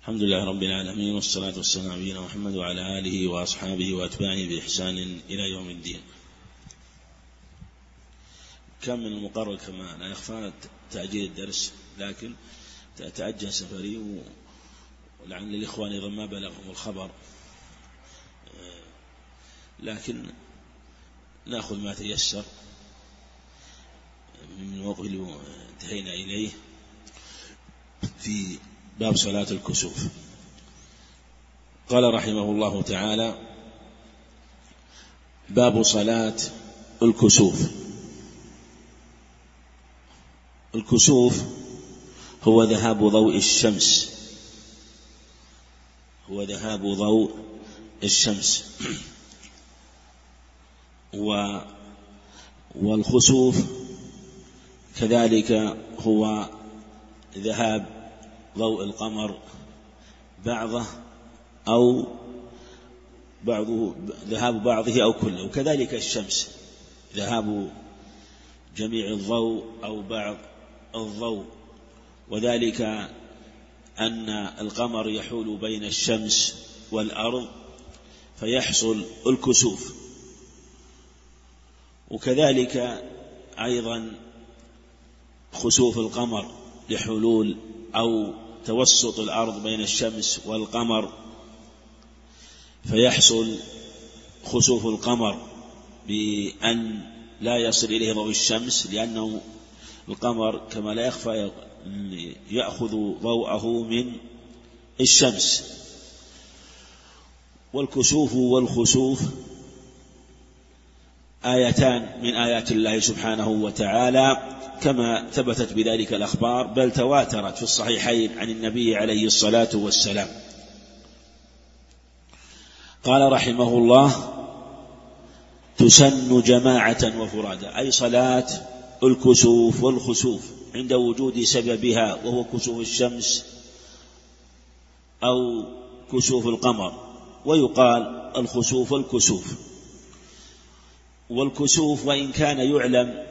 الحمد لله رب العالمين، والصلاة والسلام على نبينا محمد وعلى آله وأصحابه وأتباعه بإحسان إلى يوم الدين. كم من المقرر كما لا يخفى تأجيل الدرس، لكن تأجل سفري ولعل الإخوان إذا ما بلغهم الخبر، لكن نأخذ ما تيسر من الموقف اللي انتهينا إليه في باب صلاة الكسوف. قال رحمه الله تعالى: باب صلاة الكسوف. الكسوف هو ذهاب ضوء الشمس، والخسوف كذلك هو ذهاب ضوء القمر بعضه أو ذهاب بعضه أو كله، وكذلك الشمس ذهاب جميع الضوء أو بعض الضوء، وذلك أن القمر يحول بين الشمس والأرض فيحصل الكسوف. وكذلك أيضا خسوف القمر لحلول أو توسط الأرض بين الشمس والقمر فيحصل خسوف القمر بأن لا يصل إليه ضوء الشمس، لأنه القمر كما لا يخفى يأخذ ضوءه من الشمس. والكسوف والخسوف آيتان من آيات الله سبحانه وتعالى كما ثبتت بذلك الأخبار، بل تواترت في الصحيحين عن النبي عليه الصلاة والسلام. قال رحمه الله: تسن جماعة وفرادا، أي صلاة الكسوف والخسوف عند وجود سببها وهو كسوف الشمس أو كسوف القمر، ويقال الخسوف والكسوف. والكسوف وإن كان يعلم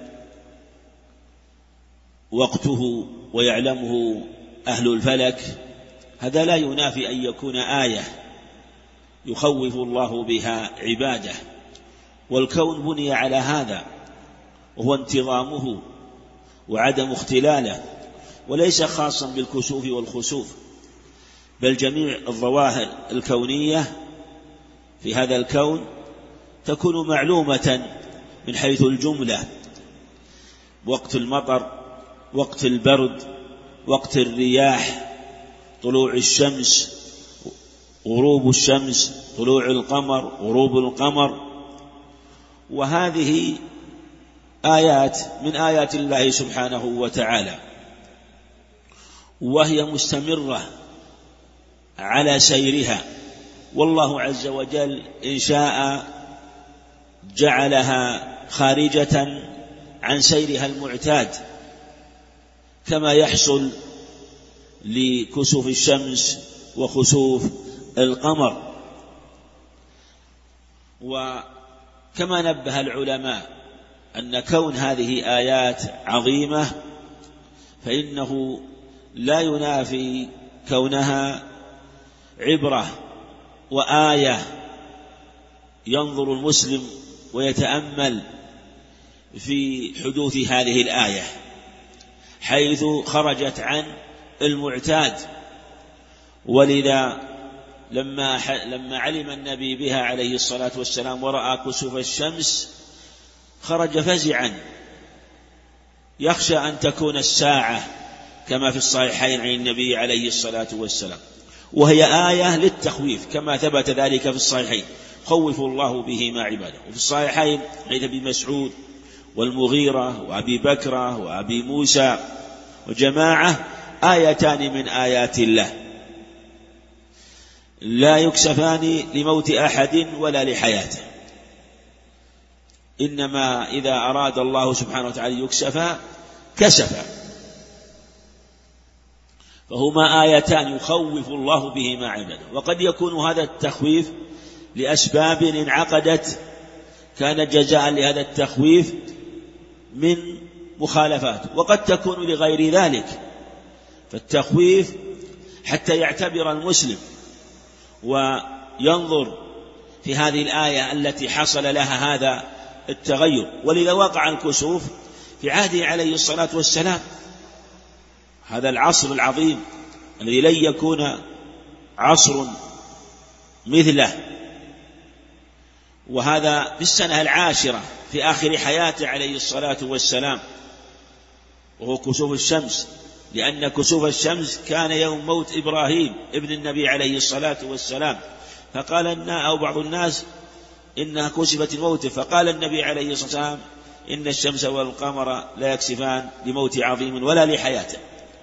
وقته ويعلمه أهل الفلك، هذا لا ينافي أن يكون آية يخوف الله بها عباده، والكون بني على هذا وهو انتظامه وعدم اختلاله، وليس خاصا بالكسوف والخسوف، بل جميع الظواهر الكونية في هذا الكون تكون معلومة من حيث الجملة: وقت المطر، وقت البرد، وقت الرياح، طلوع الشمس، غروب الشمس، طلوع القمر، غروب القمر. وهذه آيات من آيات الله سبحانه وتعالى، وهي مستمرة على سيرها، والله عز وجل إن شاء جعلها خارجة عن سيرها المعتاد، كما يحصل لكسوف الشمس وخسوف القمر. وكما نبه العلماء أن كون هذه آيات عظيمة فإنه لا ينافي كونها عبرة وآية ينظر المسلم ويتأمل في حدوث هذه الآية، حيث خرجت عن المعتاد. ولذا لما علم النبي بها عليه الصلاة والسلام ورأى كسوف الشمس خرج فزعا يخشى أن تكون الساعة، كما في الصحيحين عن النبي عليه الصلاة والسلام، وهي آية للتخويف كما ثبت ذلك في الصحيحين: خوف الله به ما عباده. وفي الصحيحين حديث ابي مسعود والمغيرة وأبي بكرة وأبي موسى وجماعة: آيتان من آيات الله لا يكسفان لموت أحد ولا لحياته، إنما إذا أراد الله سبحانه وتعالى يكسفا كسفا، فهما آيتان يخوف الله بهما عباده. وقد يكون هذا التخويف لأسباب انعقدت كانت جزاء لهذا التخويف من مخالفات، وقد تكون لغير ذلك، فالتخويف حتى يعتبر المسلم وينظر في هذه الآية التي حصل لها هذا التغير. ولذا وقع الكسوف في عهده عليه الصلاة والسلام، هذا العصر العظيم الذي لن يكون عصر مثله، وهذا في السنة 10 في آخر حياته عليه الصلاة والسلام، وهو كسوف الشمس، لأن كسوف الشمس كان يوم موت إبراهيم ابن النبي عليه الصلاة والسلام، فقال أو بعض الناس إنها كسفت الموت، فقال النبي عليه الصلاة والسلام إن الشمس والقمر لا يكسفان لموت عظيم ولا لحياته.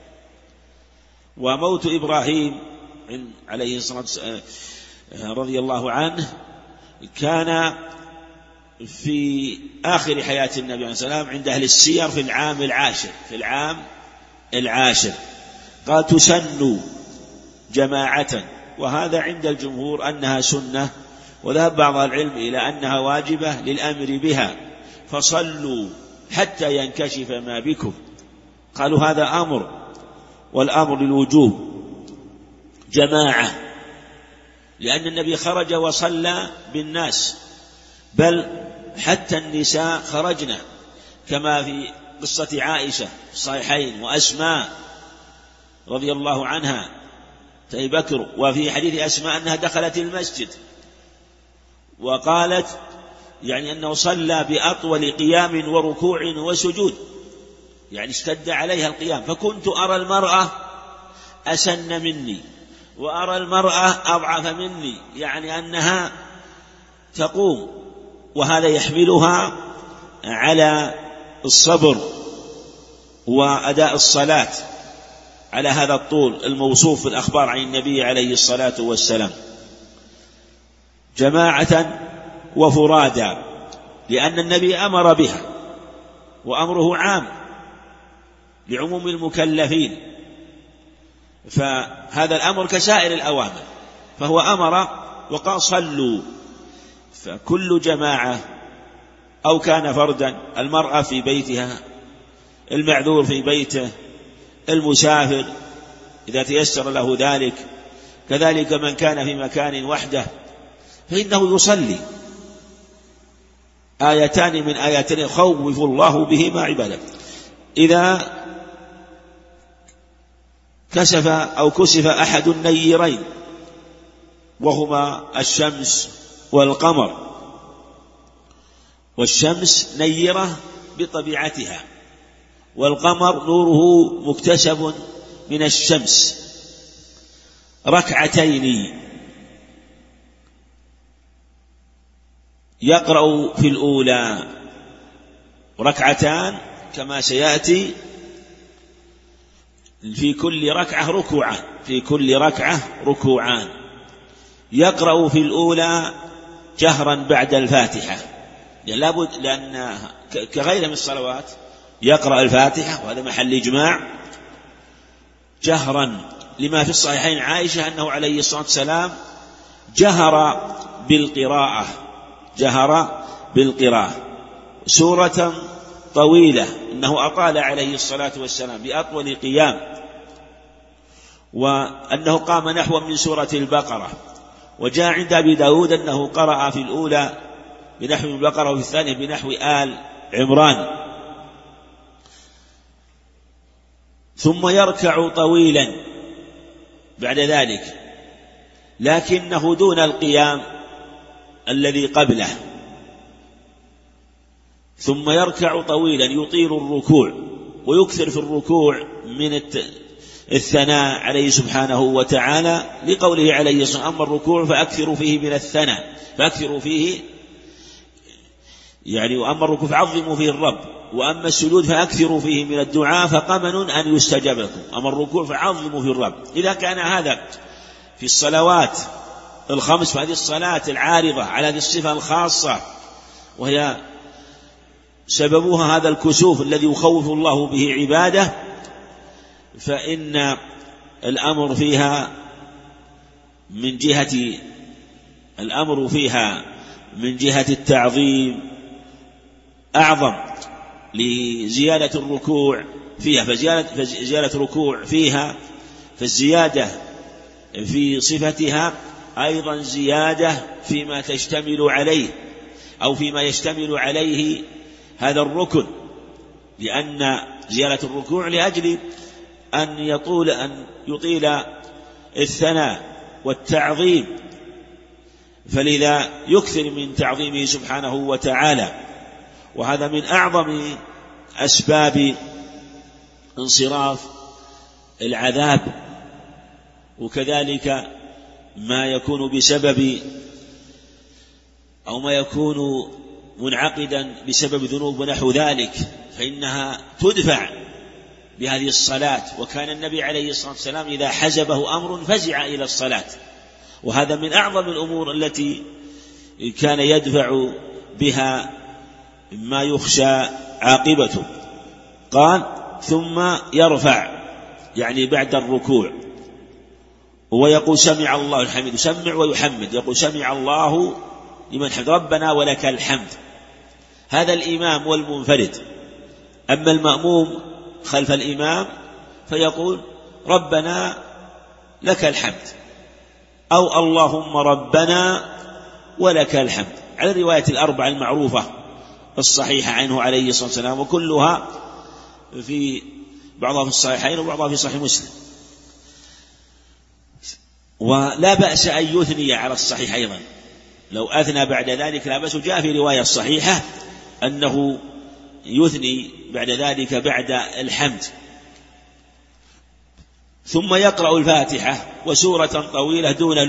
وموت إبراهيم عليه الصلاة والسلام رضي الله عنه كان في آخر حياة النبي عليه الصلاة والسلام عند أهل السير في العام العاشر. قال تسن جماعة، وهذا عند الجمهور أنها سنة، وذهب بعض العلم إلى أنها واجبة للأمر بها، فصلوا حتى ينكشف ما بكم. قالوا هذا أمر، والأمر للوجوب جماعة، لأن النبي خرج وصلى بالناس، بل حتى النساء خرجنا كما في قصة عائشة في الصحيحين، وأسماء رضي الله عنها أبي بكر، وفي حديث أسماء أنها دخلت المسجد وقالت يعني أنه صلى بأطول قيام وركوع وسجود، يعني اشتد عليها القيام، فكنت أرى المرأة أسن مني وأرى المرأة أضعف مني، يعني أنها تقوم، وهذا يحملها على الصبر وأداء الصلاة على هذا الطول الموصوف في الأخبار عن النبي عليه الصلاة والسلام. جماعة وفرادا، لأن النبي أمر بها، وأمره عام لعموم المكلفين، فهذا الأمر كسائر الأوامر، فهو أمر وقال صلوا. فكل جماعة أو كان فردا، المرأة في بيتها، المعذور في بيته، المسافر إذا تيسر له ذلك، كذلك من كان في مكان وحده فإنه يصلي. آيتان من آياتين يخوف الله بهما عباده. إذا كسف أحد النيرين وهما الشمس والقمر، والشمس نيرة بطبيعتها، والقمر نوره مكتسب من الشمس، ركعتين يقرأ في الأولى، ركعتان كما سيأتي، في كل ركعة ركوعان، يقرأ في الأولى جهرا بعد الفاتحة، لابد، لأن كغير من الصلوات يقرأ الفاتحة، وهذا محل إجماع، جهرا، لما في الصحيحين عائشة أنه عليه الصلاة والسلام جهر بالقراءة سورة طويلة، إنه أطال عليه الصلاة والسلام بأطول قيام، وأنه قام نحو من سورة البقرة. وجاء عند أبي داود أنه قرأ في الأولى بنحو البقرة وفي الثانية بنحو آل عمران، ثم يركع طويلا بعد ذلك، لكنه دون القيام الذي قبله، ثم يركع طويلا يطيل الركوع، ويكثر في الركوع من الثناء عليه سبحانه وتعالى، لقوله عليه الصلاة والسلام: أما الركوع فأكثروا فيه من الثناء، فأكثروا فيه يعني، وأما الركوع فعظموا فيه الرب، وأما السجود فأكثروا فيه من الدعاء فقمن أن يستجاب لكم. أما الركوع فعظموا فيه الرب. إذا كان هذا في الصلوات الخمس، فهذه الصلاة العارضة على هذه الصفة الخاصة، وهي سببها هذا الكسوف الذي يخوف الله به عباده، فإن الأمر فيها من جهة التعظيم أعظم لزيادة الركوع فيها، فزيادة الركوع فيها، فالزيادة في صفتها أيضا زيادة فيما تشتمل عليه أو فيما يشتمل عليه هذا الركن، لأن زيادة الركوع لأجل أن يطيل الثناء والتعظيم، فلذا يكثر من تعظيمه سبحانه وتعالى. وهذا من أعظم أسباب انصراف العذاب، وكذلك ما يكون بسبب أو ما يكون منعقدا بسبب ذنوب ونحو ذلك، فإنها تدفع بهذه الصلاة. وكان النبي عليه الصلاة والسلام إذا حزبه أمر فزع إلى الصلاة، وهذا من أعظم الأمور التي كان يدفع بها ما يخشى عاقبته. قال ثم يرفع يعني بعد الركوع ويقول سمع الله الحمد، يسمع ويحمد، يقول سمع الله لمن حمد ربنا ولك الحمد. هذا الإمام والمنفرد. أما المأموم خلف الإمام فيقول ربنا لك الحمد أو اللهم ربنا ولك الحمد، على الرواية الأربع المعروفة الصحيحة عنه عليه الصلاة والسلام، وكلها في بعضها في الصحيحين وبعضها في صحيح مسلم. ولا بأس أن يثني على الصحيح أيضا، لو أثنى بعد ذلك لا بأس. جاء في رواية صحيحة أنه يثني بعد ذلك بعد الحمد. ثم يقرأ الفاتحة وسورة طويلة دون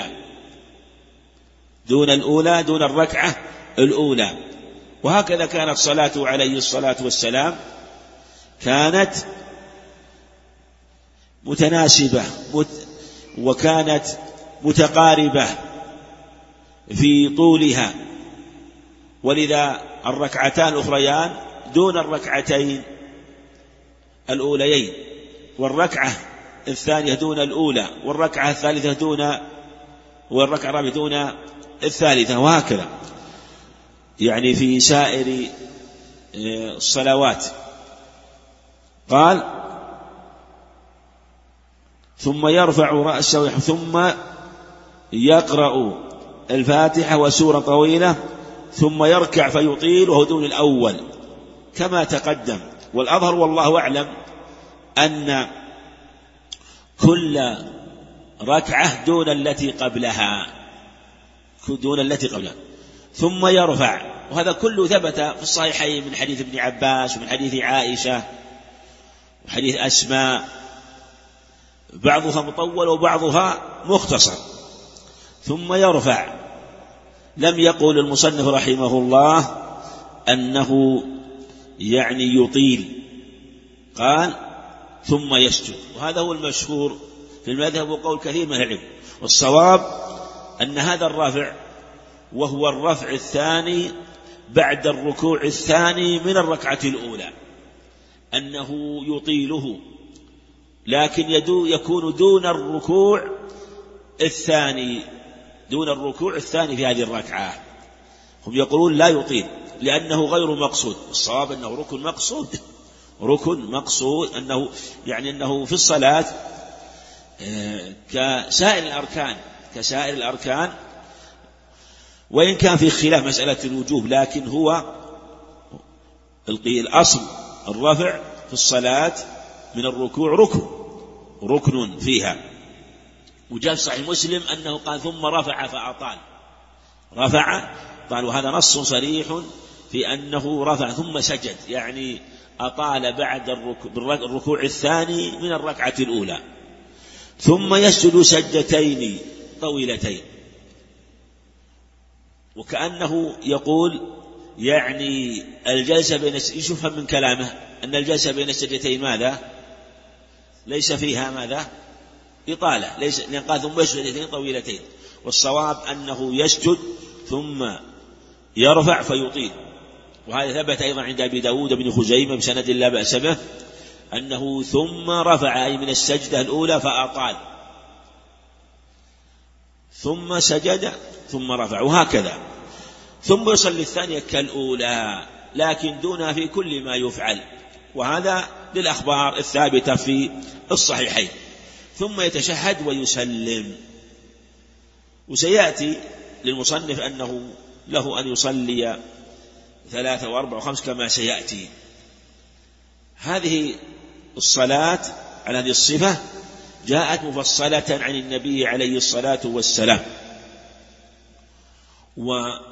الأولى، دون الركعة الأولى. وهكذا كانت صلاته عليه الصلاة والسلام، كانت متناسبة وكانت متقاربة في طولها، ولذا الركعتان الأخريان دون الركعتين الأوليين، والركعة الثانية دون الأولى، والركعة الثالثة والركعة الرابعة دون الثالثة، وهكذا يعني في سائر الصلوات. قال ثم يرفع رأسه ثم يقرأ الفاتحة وسورة طويلة ثم يركع فيطيل وهو دون الأول كما تقدم. والأظهر والله أعلم أن كل ركعة دون التي قبلها، ثم يرفع. وهذا كله ثبت في الصحيحين من حديث ابن عباس ومن حديث عائشة وحديث أسماء، بعضها مطول وبعضها مختصر. ثم يرفع. لم يقل المصنف رحمه الله أنه يعني يطيل، قال ثم يسجد، وهذا هو المشهور في المذهب وقول كثير من العلم. والصواب أن هذا الرفع وهو الرفع الثاني بعد الركوع الثاني من الركعة الأولى، أنه يطيله، لكن يكون دون الركوع الثاني في هذه الركعة. هم يقولون لا يطيل لأنه غير مقصود. الصواب أنه ركن مقصود أنه في الصلاة كسائر الأركان، وإن كان في خلاف مسألة الوجوب، لكن هو الأصل الرفع في الصلاة من الركوع ركن فيها. وجاء في صحيح مسلم أنه قال ثم رفع فأطال، وهذا نص صريح في أنه رفع ثم سجد، يعني أطال بعد الركوع الثاني من الركعة الأولى. ثم يسجد سجدتين طويلتين، وكأنه يقول يعني الجلسة يفهم من كلامه أن الجلسة بين السجدتين ماذا؟ ليس فيها ماذا؟ إطالة، لأن قال ثم يسجد سجدتين طويلتين. والصواب أنه يسجد ثم يرفع فيطيل. وهذا ثبت أيضا عند أبي داود بن خزيمة بسند لا بأس به أنه ثم رفع أي من السجدة الأولى فأطال، ثم سجد ثم رفع، وهكذا. ثم يصلي الثانية كالأولى لكن دونها في كل ما يفعل، وهذا للأخبار الثابتة في الصحيحين. ثم يتشهد ويسلم. وسيأتي للمصنف أنه له أن يصلي 3 و4 و5 كما سيأتي. هذه الصلاة على هذه الصفة جاءت مفصلة عن النبي عليه الصلاة والسلام، ولا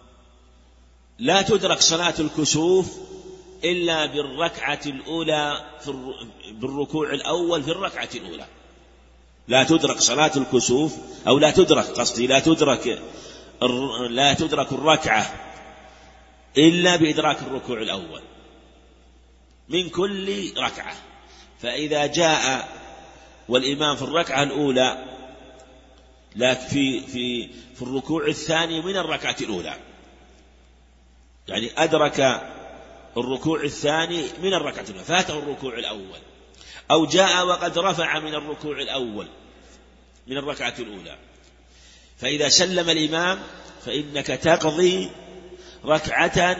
تدرك صلاة الكسوف إلا بالركعة الأولى بالركوع الأول في الركعة الأولى. لا تدرك صلاة الكسوف، أو لا تدرك الركعة إلا بإدراك الركوع الأول من كل ركعة. فإذا جاء والإمام في الركعة الأولى لكن في الركوع الثاني من الركعة الأولى، يعني أدرك الركوع الثاني من الركعة الأولى، فاته الركوع الأول، أو جاء وقد رفع من الركوع الأول من الركعة الأولى، فإذا سلم الإمام فإنك تقضي ركعة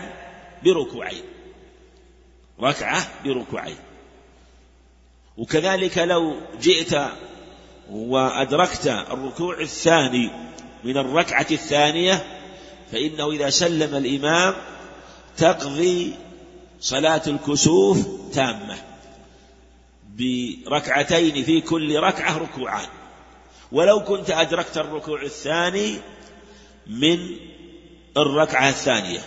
بركوعين. وكذلك لو جئت وأدركت الركوع الثاني من الركعة الثانية فإنه إذا سلم الإمام تقضي صلاة الكسوف تامة بركعتين في كل ركعة ركوعان، ولو كنت أدركت الركوع الثاني من الركعة الثانية.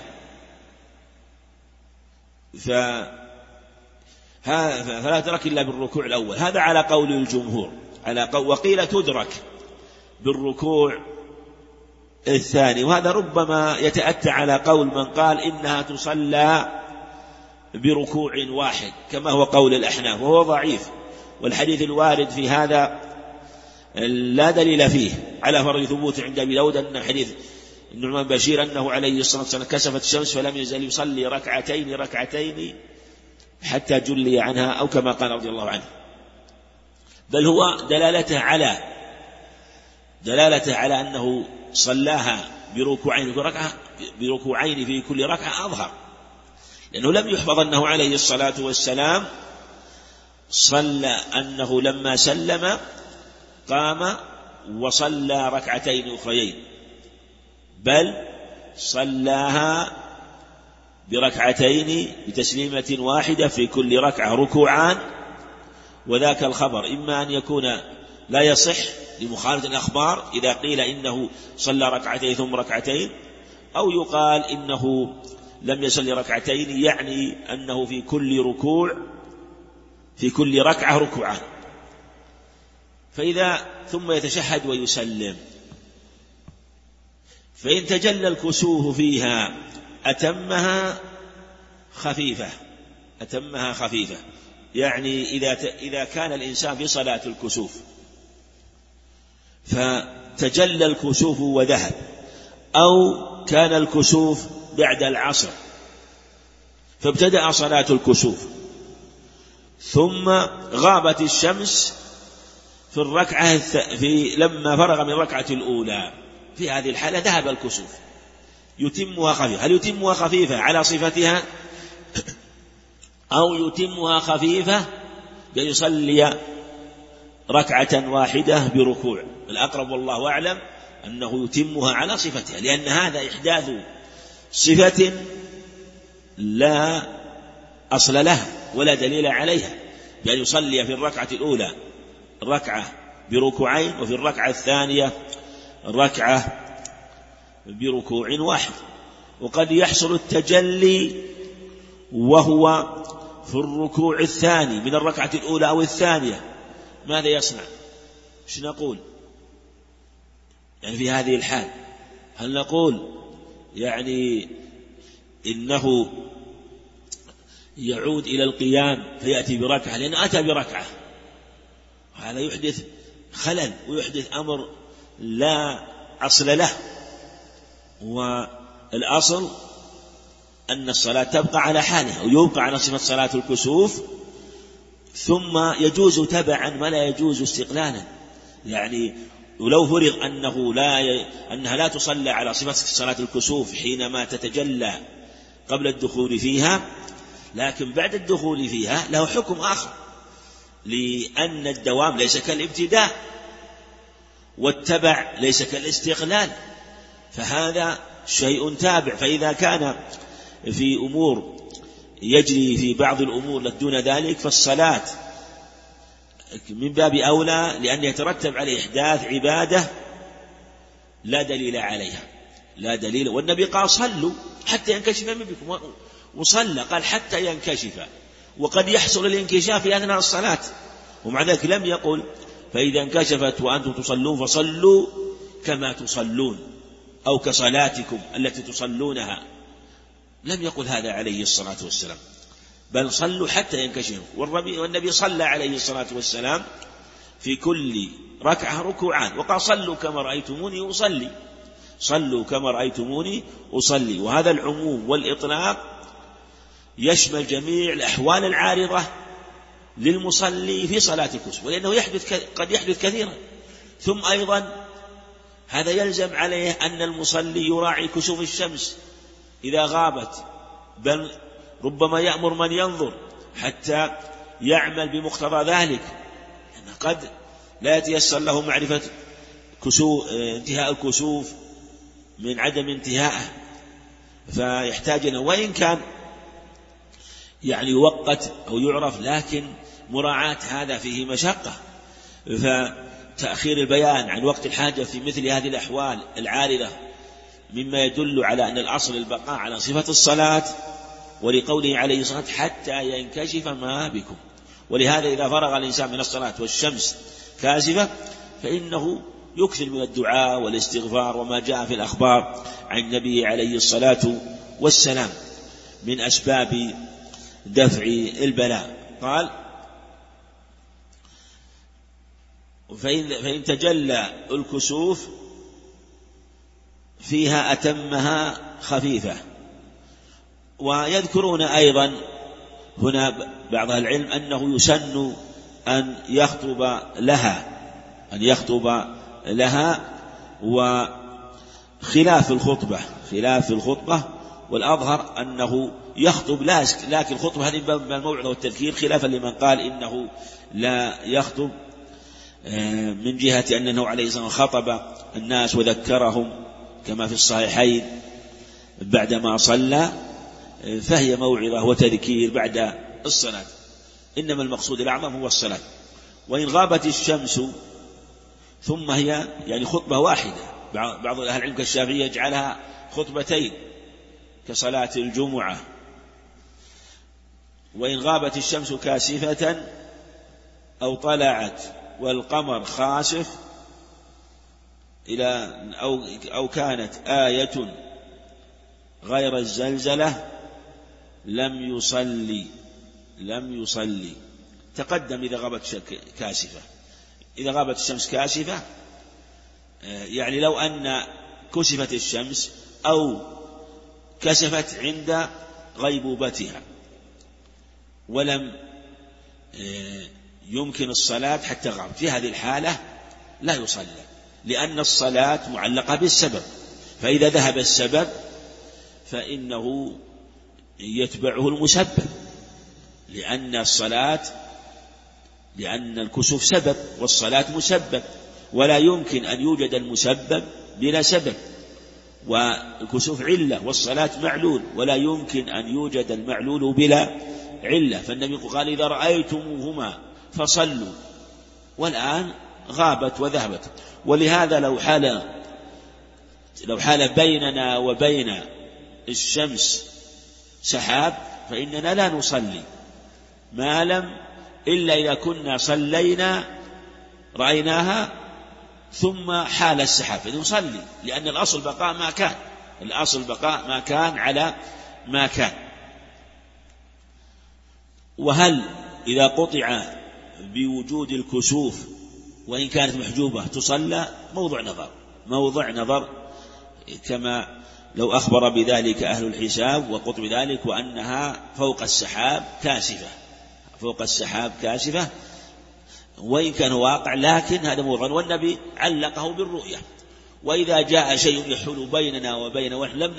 فلا تدرك إلا بالركوع الأول، هذا على قول الجمهور. وقيل تدرك بالركوع الثاني، وهذا ربما يتأتى على قول من قال إنها تصلى بركوع واحد كما هو قول الأحناف، وهو ضعيف، والحديث الوارد في هذا لا دليل فيه على فرض ثبوت عند أبي داود، أن حديث النعمان بشير أنه عليه الصلاة والسلام كسفت الشمس فلم يزل يصلي ركعتين حتى جلي عنها، أو كما قال رضي الله عنه، بل هو دلالته على أنه صلاها بركوعين في كل ركعة أظهر، لأنه لم يحفظ أنه عليه الصلاة والسلام صلى أنه لما سلم قام وصلى ركعتين أخريين، بل صلاها بركعتين بتسليمة واحدة في كل ركعة ركوعان. وذاك الخبر إما أن يكون لا يصح لمخالفة الأخبار إذا قيل إنه صلى ركعتين ثم ركعتين، أو يقال إنه لم يصلي ركعتين، يعني أنه في كل ركعة ركوعان. ثم يتشهد ويسلم، فإن تجلى الكسوف فيها أتمها خفيفة، يعني إذا كان الإنسان في صلاة الكسوف فتجلى الكسوف وذهب، أو كان الكسوف بعد العصر فابتدأ صلاة الكسوف ثم غابت الشمس في الركعة لما فرغ من الركعة الأولى، في هذه الحالة ذهب الكسوف، يتمها خفيفة. هل يتمها خفيفة على صفتها، أو يتمها خفيفة بأن يصلي ركعة واحدة بركوع؟ الأقرب والله أعلم أنه يتمها على صفتها، لأن هذا إحداث صفة لا أصل لها ولا دليل عليها، بأن يصلي في الركعة الأولى ركعة بركوعين وفي الركعة الثانية ركعة بركوع واحد. وقد يحصل التجلي وهو في الركوع الثاني من الركعة الأولى أو الثانية، ماذا يصنع؟ ايش نقول يعني في هذه الحال؟ هل نقول يعني إنه يعود إلى القيام فيأتي بركعة لأنه أتى بركعة؟ هذا يحدث خلل ويحدث أمر لا أصل له، والأصل أن الصلاة تبقى على حالها ويبقى على صفة صلاة الكسوف، ثم يجوز تبعا ما لا يجوز استقلالا. يعني ولو فرض أنها لا تصلى على صفة صلاة الكسوف حينما تتجلى قبل الدخول فيها، لكن بعد الدخول فيها له حكم آخر، لأن الدوام ليس كالابتداء، والتبع ليس كالاستقلال، فهذا شيء تابع. فإذا كان في أمور يجري في بعض الأمور دون ذلك، فالصلاة من باب أولى، لأن يترتب على إحداث عبادة لا دليل عليها، لا دليل. والنبي قال صلوا حتى ينكشف من بكم، وصلى قال حتى ينكشف، وقد يحصل الانكشاف في أثناء الصلاة، ومع ذلك لم يقل فإذا انكشفت وأنتم تصلون فصلوا كما تصلون أو كصلاتكم التي تصلونها، لم يقل هذا عليه الصلاة والسلام، بل صلوا حتى ينكشف. والنبي صلى عليه الصلاة والسلام في كل ركعة ركوعان، وقال صلوا كما رأيتموني أصلي، صلوا كما رأيتموني أصلي. وهذا العموم والإطلاق يشمل جميع الأحوال العارضة للمصلي في صلاة الكسوف، ولأنه قد يحدث كثيرا. ثم أيضا هذا يلزم عليه أن المصلي يراعي كسوف الشمس إذا غابت، بل ربما يأمر من ينظر حتى يعمل بمقتضى ذلك، يعني قد لا يتيسر له معرفة انتهاء الكسوف من عدم انتهائه، فيحتاج إلى، وإن كان يعني يوقت أو يعرف، لكن مراعاة هذا فيه مشقة. فتأخير البيان عن وقت الحاجة في مثل هذه الأحوال العارضة مما يدل على أن الأصل البقاء على صفة الصلاة، ولقوله عليه الصلاة حتى ينكشف ما بكم. ولهذا إذا فرغ الإنسان من الصلاة والشمس كاسفة فإنه يكثر من الدعاء والاستغفار، وما جاء في الأخبار عن النبي عليه الصلاة والسلام من أسباب دفع البلاء. قال فإن تجلى الكسوف فيها أتمها خفيفة. ويذكرون أيضا هنا بعض العلم أنه يسن أن يخطب لها، وخلاف الخطبة والأظهر أنه يخطب، لكن الخطبة هذه من الموعظة والتذكير، خلافا لمن قال إنه لا يخطب، من جهة أنه عليه الصلاة والسلام خطب الناس وذكرهم كما في الصحيحين بعدما صلى، فهي موعظة وتذكير بعد الصلاة، إنما المقصود الأعظم هو الصلاة. وإن غابت الشمس ثم هي يعني خطبة واحدة، بعض أهل العلم كالشافعي يجعلها خطبتين كصلاة الجمعة. وإن غابت الشمس كاسفة أو طلعت والقمر خاسف أو كانت آية غير الزلزلة لم يصلي. تقدم إذا غابت الشمس كاسفة، يعني لو أن كسفت الشمس أو كسفت عند غيبوبتها ولم يمكن الصلاة حتى غابت، في هذه الحالة لا يصلى، لأن الصلاة معلقة بالسبب، فإذا ذهب السبب فإنه يتبعه المسبب، لأن الكسوف سبب والصلاة مسبب، ولا يمكن أن يوجد المسبب بلا سبب، والكسوف علة والصلاة معلول، ولا يمكن أن يوجد المعلول بلا علة. فالنبي قال إذا رأيتموهما فصلوا، والآن غابت وذهبت. ولهذا لو حال بيننا وبين الشمس سحاب فإننا لا نصلي ما لم إلا إذا كنا صلينا رأيناها ثم حال السحاب فنصلي، لأن الأصل بقاء ما كان على ما كان. وهل إذا قطع بوجود الكسوف وإن كانت محجوبة تصلى؟ موضع نظر كما لو أخبر بذلك أهل الحساب وقطب ذلك، وأنها فوق السحاب كاسفة وإن كان واقع، لكن هذا موضع، والنبي علقه بالرؤية. وإذا جاء شيء يحول بيننا وبين ونحن لم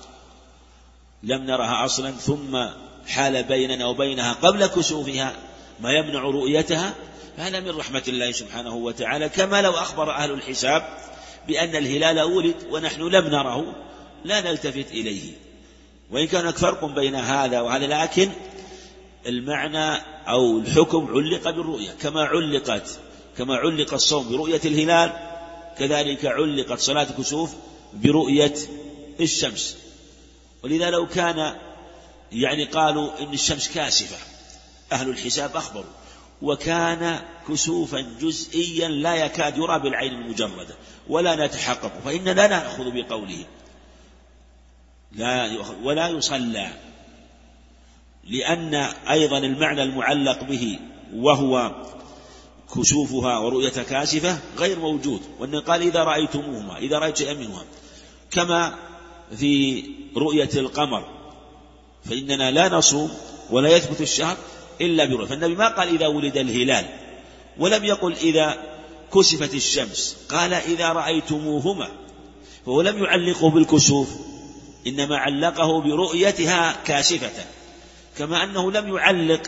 نرها أصلا ثم حال بيننا وبينها قبل كسوفها، ما يمنع رؤيتها، هذا من رحمة الله سبحانه وتعالى. كما لو أخبر أهل الحساب بأن الهلال ولد ونحن لم نره لا نلتفت إليه، وإن كان هناك فرق بين هذا وهذا، لكن المعنى أو الحكم علق بالرؤية، كما علق الصوم برؤية الهلال كذلك علقت صلاة الكسوف برؤية الشمس. ولذا لو كان قالوا إن الشمس كاسفة، أهل الحساب أخبروا، وكان كسوفا جزئيا لا يكاد يرى بالعين المجردة ولا نتحقق، فإننا لا نأخذ بقوله ولا يصلى، لأن أيضا المعنى المعلق به وهو كسوفها ورؤية كاسفة غير موجود، وأن قال إذا رأيتموهما، إذا رأيت شيئا منهما، كما في رؤية القمر، فإننا لا نصوم ولا يثبت الشهر إلا برؤية. فالنبي ما قال إذا ولد الهلال، ولم يقل إذا كسفت الشمس، قال إذا رأيتموهما، فهو لم يعلقه بالكسوف، إنما علقه برؤيتها كاسفة، كما أنه لم يعلق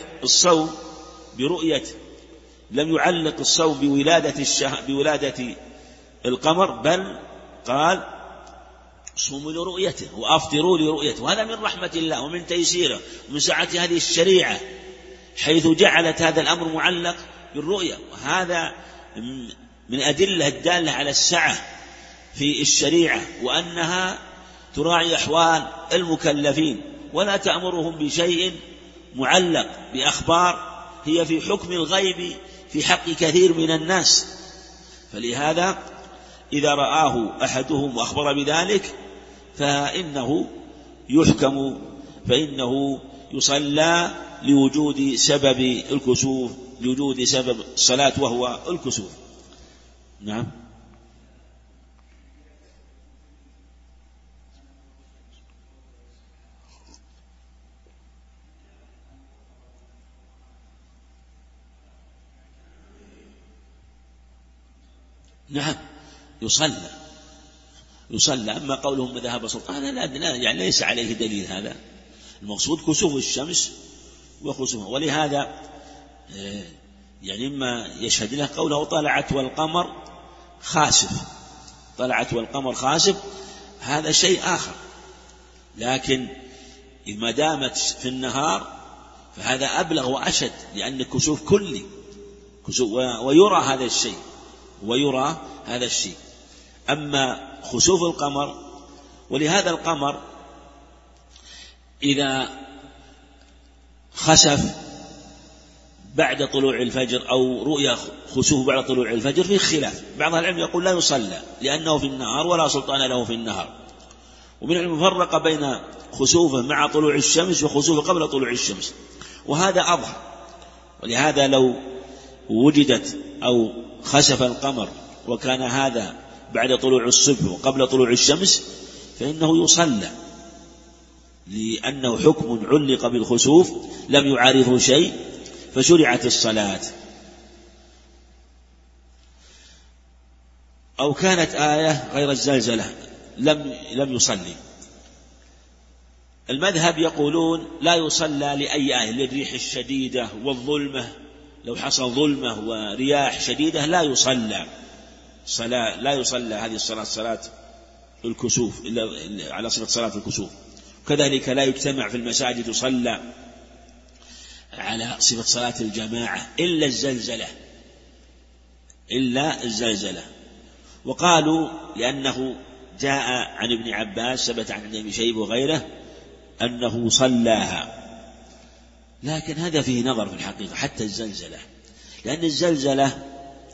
الصوم بولادة القمر، بل قال صوموا لرؤيته وأفطروا لرؤيته. وهذا من رحمة الله ومن تيسيره ومن سعة هذه الشريعة، حيث جعلت هذا الأمر معلق بالرؤية. وهذا من أدلة الدالة على السعة في الشريعة، وأنها تراعي أحوال المكلفين ولا تأمرهم بشيء معلق بأخبار هي في حكم الغيب في حق كثير من الناس. فلهذا إذا رآه أحدهم وأخبر بذلك فإنه يصلى لوجود سبب الكسوف، لوجود سبب الصلاة وهو الكسوف. نعم. نعم يصلى. أما قولهم ذهب سلطان لا ليس عليه دليل، هذا المقصود كسوف الشمس وخسوفها. ولهذا ما يشهد له قوله طلعت والقمر خاسف، هذا شيء آخر، لكن إذا دامت في النهار فهذا أبلغ وأشد، لأن الكسوف كلي ويرى هذا الشيء. أما خسوف القمر، ولهذا القمر إذا خسف بعد طلوع الفجر أو رؤيا خسوف بعد طلوع الفجر في خلاف، بعض العلم يقول لا يصلى لأنه في النهار ولا سلطان له في النهار، ومن المفرقة بين خسوفه مع طلوع الشمس وخسوفه قبل طلوع الشمس، وهذا أظهر. ولهذا لو وجدت أو خسف القمر وكان هذا بعد طلوع الصبح وقبل طلوع الشمس فإنه يصلى، لأنه حكم علق بالخسوف لم يعارضه شيء فشرعت الصلاة. أو كانت آية غير الزلزلة لم يصلي. المذهب يقولون لا يصلى لأي آية، للريح الشديدة والظلمة، لو حصل ظلمة ورياح شديدة لا يصلى هذه الصلاة، صلاة الكسوف، إلا على صفة صلاة الكسوف. كذلك لا يجتمع في المساجد يصلى على صفة صلاة الجماعة إلا الزلزلة. وقالوا لأنه جاء عن ابن عباس، ثبت عن ابن شيبة وغيره أنه صلاها، لكن هذا فيه نظر في الحقيقة حتى الزلزلة، لأن الزلزلة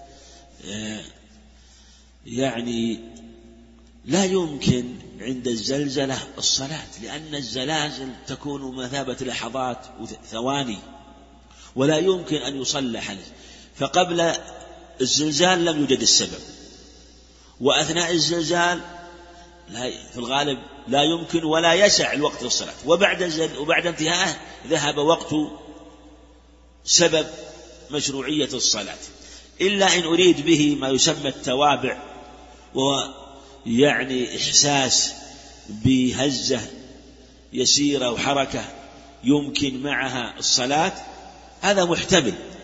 لا يمكن عند الزلزلة الصلاة، لأن الزلازل تكون مثابة لحظات وثواني، ولا يمكن أن يصلى حدث. فقبل الزلزال لم يوجد السبب، وأثناء الزلزال في الغالب لا يمكن ولا يسع الوقت للصلاة، وبعد انتهائه ذهب وقت سبب مشروعية الصلاة، إلا إن أريد به ما يسمى التوابع، وهو إحساس بهزة يسيرة وحركة يمكن معها الصلاة، هذا محتمل.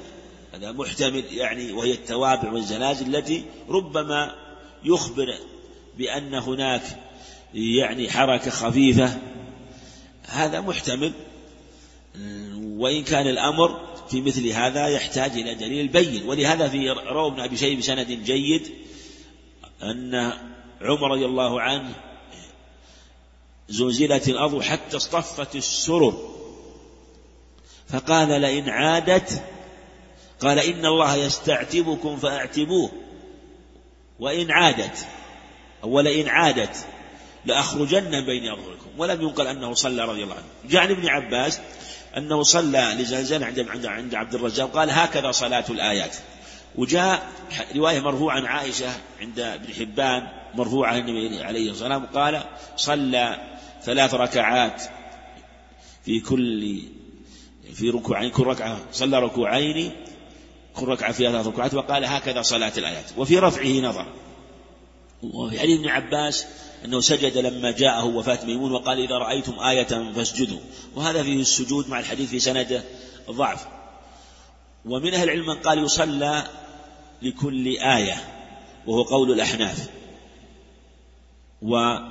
هذا محتمل يعني، وهي التوابع والزلازل التي ربما يخبر بأن هناك يعني حركة خفيفة، هذا محتمل. وإن كان الأمر في مثل هذا يحتاج إلى دليل بين. ولهذا في روى ابن أبي شيبة بسند جيد أن عمر رضي الله عنه زلزلت الأرض حتى اصطفت السرر، فقال لئن عادت، قال إن الله يستعتبكم فأعتبوه، وإن عادت ولئن عادت لأخرجن بين أظهركم. ولم ينقل أنه صلى رضي الله عنه. جاء عن ابن عباس أنه صلى لزلزال عند عبد الرزاق قال هكذا صلاة الآيات. وجاء رواية مرفوعة عن عائشة عند ابن حبان مرفوعة عن النبي عليه الصلاة والسلام قال صلى 3 ركعات في ركوعين، كل ركعة صلى ركوعين، كل ركعة فيها 3 ركعات، وقال هكذا صلاة الآيات. وفي رفعه نظر. وفي حديث ابن عباس أنه سجد لما جاءه وفاة ميمون وقال إذا رأيتم آية فاسجدوا، وهذا فيه السجود مع الحديث في سنده ضعف. ومن أهل العلم من قال يصلى لكل آية، وهو قول الأحناف. وقال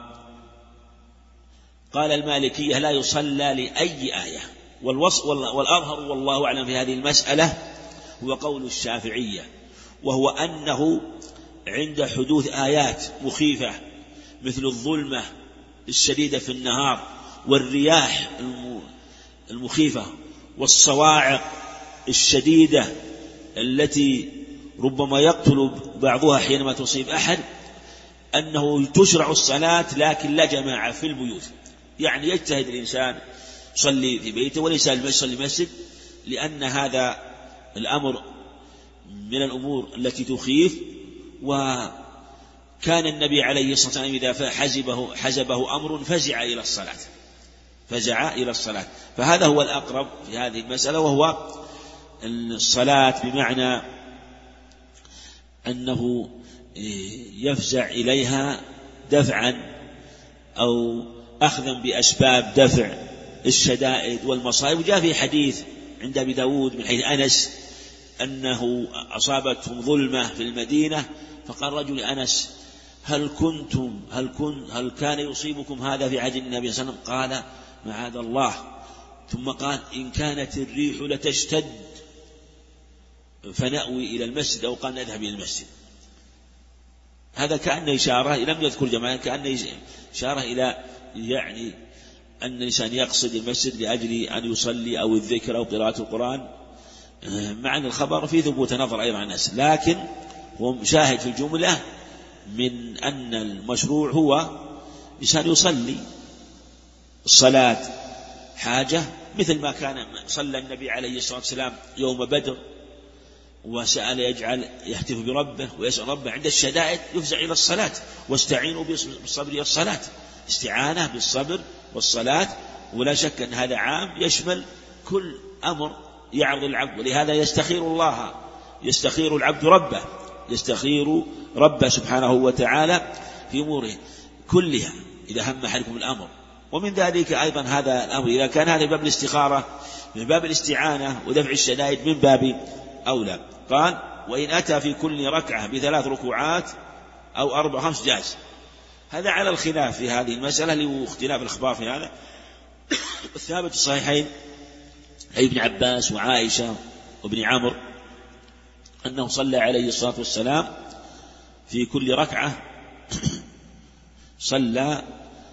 المالكية لا يصلى لأي آية. والأظهر والله أعلم في هذه المسألة هو قول الشافعية، وهو أنه عند حدوث آيات مخيفة مثل الظلمة الشديدة في النهار والرياح المخيفة والصواعق الشديدة التي ربما يقتل بعضها حينما تصيب أحد، أنه تشرع الصلاة لكن لا جماعة في البيوت. يعني يجتهد الإنسان يصلي في بيته وليس يصلي المسجد، لأن هذا الأمر من الأمور التي تخيف. وكان النبي عليه الصلاة والسلام إذا حزبه أمر فزع إلى الصلاة. فهذا هو الأقرب في هذه المسألة، وهو الصلاة بمعنى أنه يفزع إليها دفعا أو أخذا بأسباب دفع الشدائد والمصائب. وجاء في حديث عند أبي داود من حديث أنس أنه أصابتهم ظلمة في المدينة، فقال رجل أنس هل كان يصيبكم هذا في عهد النبي صلى الله عليه وسلم؟ قال معاذ الله. ثم قال إن كانت الريح لتشتد فنأوي إلى المسجد، أو قال نذهب إلى المسجد. هذا كأنه إشارة، لم يذكر جماعة، كأنه إشارة إلى يعني أن الإنسان يقصد المسجد لأجل أن يصلي أو الذكر أو قراءة القرآن. معنى الخبر في ثبوت نظر أيضا عن الناس، لكن هو شاهد في الجملة من أن المشروع هو إنسان يصلي الصلاة حاجة، مثل ما كان صلى النبي عليه الصلاة والسلام يوم بدر وسأل يهتف بربه ويسأل ربه عند الشدائد يفزع إلى الصلاة. واستعينوا بالصبر والصلاة، استعانة بالصبر والصلاة. ولا شك أن هذا عام يشمل كل أمر يعرض العبد. ولهذا يستخير العبد ربه، يستخير ربه سبحانه وتعالى في أموره كلها إذا هم أحدكم الأمر. ومن ذلك أيضا هذا الأمر إذا كان هذا باب الاستخارة من باب الاستعانة ودفع الشدائد من باب أولى. قال وإن أتى في كل ركعة ب3 ركوعات أو 4 أو 5 جاز. هذا على الخلاف في هذه المسألة لاختلاف الأخبار في هذا. الثابت الصحيحين أي ابن عباس وعائشة وابن عمرو أنه صلى عليه الصلاة والسلام في كل ركعة صلى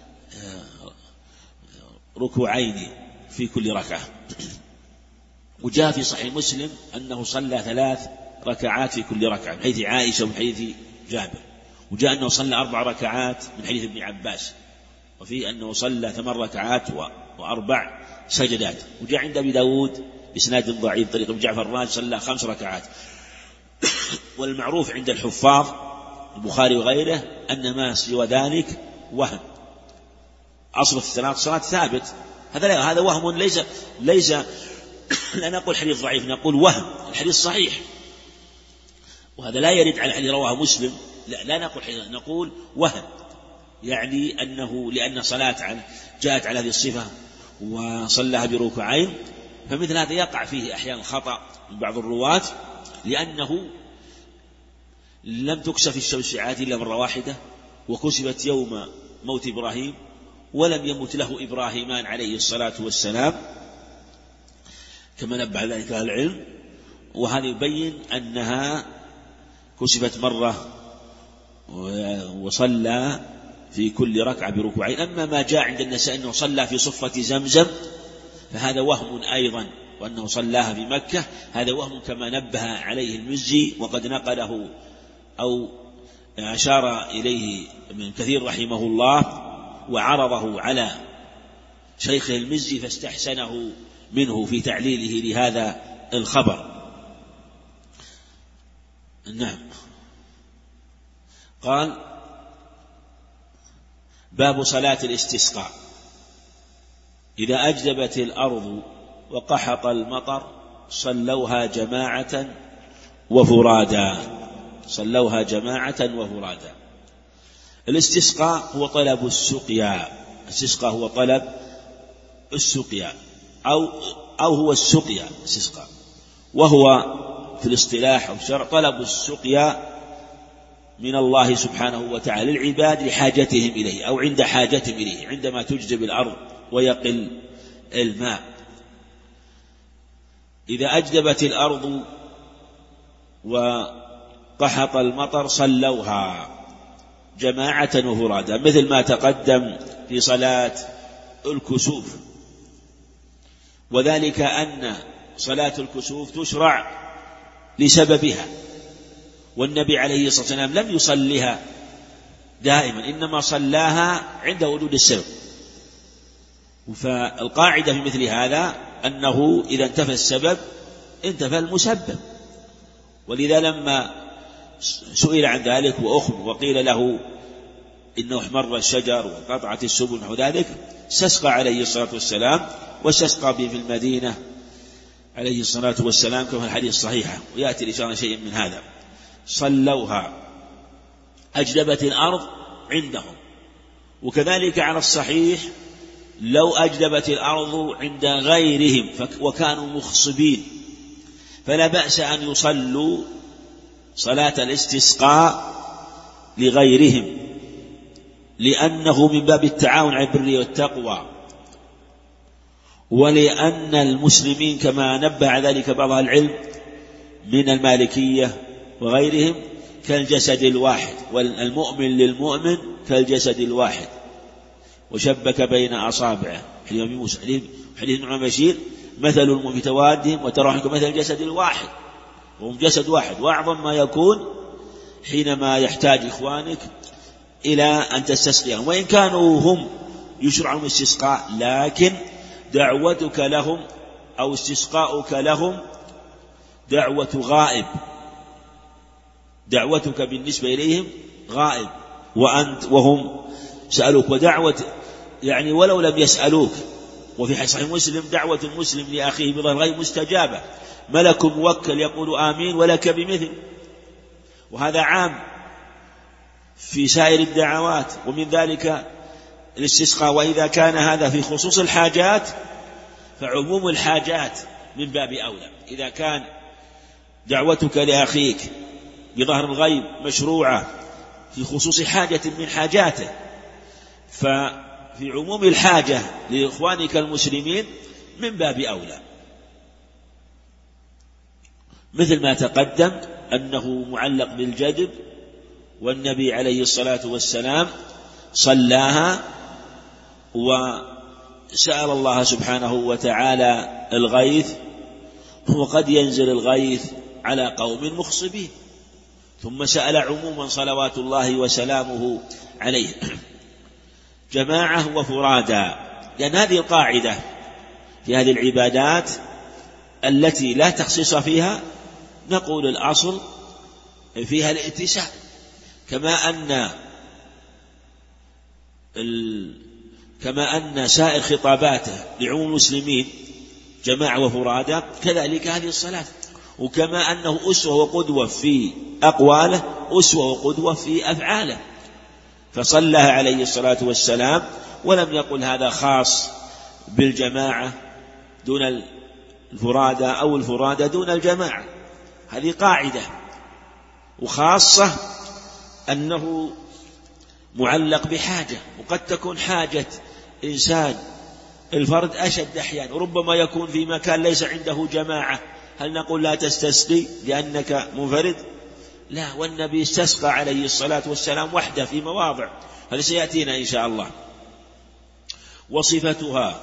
ركوعين في كل ركعة. وجاء في صحيح مسلم أنه صلى 3 ركعات في كل ركعة من حيث عائشة ومن حيث جابر. وجاء أنه صلى 4 ركعات من حديث ابن عباس، وفي أنه صلى 8 ركعات و4 سجدات. وجاء عند أبي داود بإسناد ضعيف طريق ابن جعفر الراج صلى 5 ركعات. والمعروف عند الحفاظ البخاري وغيره أن ما سوى ذلك وهم. أصل الثلاث صلاة ثابت، هذا وهم ليس لا نقول حديث ضعيف، نقول وهم. الحديث صحيح، وهذا لا يرد على حديث رواه مسلم، لا نقول حديث، نقول وهم، يعني أنه لأن صلاة جاءت على هذه الصفة وصلىها بركوعين، فمثل هذا يقع فيه أحيانا خطأ من بعض الرواة، لأنه لم تكسف الشمس في عهده إلا مرة واحدة، وكسفت يوم موت إبراهيم، ولم يمت له إبراهيمان عليه الصلاة والسلام كما نبه ذلك أهل العلم. وهذا يبين أنها كسفت مرة وصلى في كل ركعة بركوعين. أما ما جاء عند النساء أنه صلى في صفة زمزم فهذا وهم أيضا، وأنه صلاها في مكة هذا وهم كما نبه عليه المزي، وقد نقله أو أشار إليه ابن كثير رحمه الله وعرضه على شيخه المزي فاستحسنه منه في تعليله لهذا الخبر. نعم. قال: باب صلاة الاستسقاء: إذا أجدبت الأرض وقحط المطر صلوها جماعة وفرادا. صلوها جماعة وفرادا. الاستسقاء هو طلب السقيا. الاستسقاء هو طلب السقيا أو هو السقيا الاستسقاء، وهو في الاصطلاح أو الشرع طلب السقيا من الله سبحانه وتعالى للعباد لحاجتهم إليه أو عند حاجتهم إليه، عندما تجدب الأرض ويقل الماء. إذا أجدبت الأرض وقحط المطر صلوها جماعة وفرادا، مثل ما تقدم في صلاة الكسوف. وذلك أن صلاة الكسوف تشرع لسببها، والنبي عليه الصلاة والسلام لم يصلها دائما، إنما صلاها عند وجود السبب. فالقاعدة في مثل هذا أنه إذا انتفى السبب انتفى المسبب. ولذا لما سئل عن ذلك وأخبر وقيل له إنه احمر الشجر وانقطعت السبل ونحو ذلك، استسقى عليه الصلاة والسلام، واستسقى به في المدينة عليه الصلاة والسلام كما في الحديث الصحيحة، ويأتي الإشارة شيء من هذا. صلوها أجدبت الأرض عندهم. وكذلك على الصحيح لو أجدبت الأرض عند غيرهم وكانوا مخصبين فلا بأس أن يصلوا صلاة الاستسقاء لغيرهم، لأنه من باب التعاون على البر والتقوى، ولأن المسلمين كما نبه ذلك بعض العلم من المالكية وغيرهم كالجسد الواحد، والمؤمن للمؤمن كالجسد الواحد، وشبك بين أصابعه. حديث أبي موسى حديث نعمان بشير: مثل المؤمن في توادهم وتراحمكم مثل الجسد الواحد، وهم جسد واحد، وأعظم ما يكون حينما يحتاج إخوانك إلى أن تستسقيهم، وإن كانوا هم يشرعون الاستسقاء، لكن دعوتك لهم أو استسقاؤك لهم دعوة غائب، دعوتك بالنسبة إليهم غائب، وهم سألوك. ودعوة يعني ولو لم يسألوك، وفي صحيح مسلم: دعوة المسلم لأخيه بظهر الغيب مستجابة، ملك موكل يقول آمين ولك بمثل. وهذا عام في سائر الدعوات، ومن ذلك الاستسقاء. وإذا كان هذا في خصوص الحاجات فعموم الحاجات من باب أولى. إذا كان دعوتك لأخيك بظهر الغيب مشروعة في خصوص حاجة من حاجاته، ففي عموم الحاجة لإخوانك المسلمين من باب أولى، مثل ما تقدم أنه معلق بالجدب، والنبي عليه الصلاة والسلام صلاها وسأل الله سبحانه وتعالى الغيث، وقد ينزل الغيث على قوم مخصبين، ثم سأل عموما صلوات الله وسلامه عليه جماعة وفرادا. لأن هذه القاعدة في هذه العبادات التي لا تخصيص فيها، نقول الأصل فيها الاتساع، كما أن سائر خطاباته لعموم المسلمين جماعة وفرادا، كذلك هذه الصلاة. وكما أنه أسوة وقدوة في أقواله، أسوة وقدوة في أفعاله، فصلها عليه الصلاة والسلام، ولم يقل هذا خاص بالجماعة دون الفرادى أو الفرادى دون الجماعة. هذه قاعدة، وخاصة أنه معلق بحاجة، وقد تكون حاجة إنسان الفرد أشد أحيانا، وربما يكون في مكان ليس عنده جماعة. هل نقول لا تستسقي لأنك منفرد؟ لا، والنبي استسقى عليه الصلاة والسلام وحده في مواضع، هذا سيأتينا إن شاء الله. وصفتها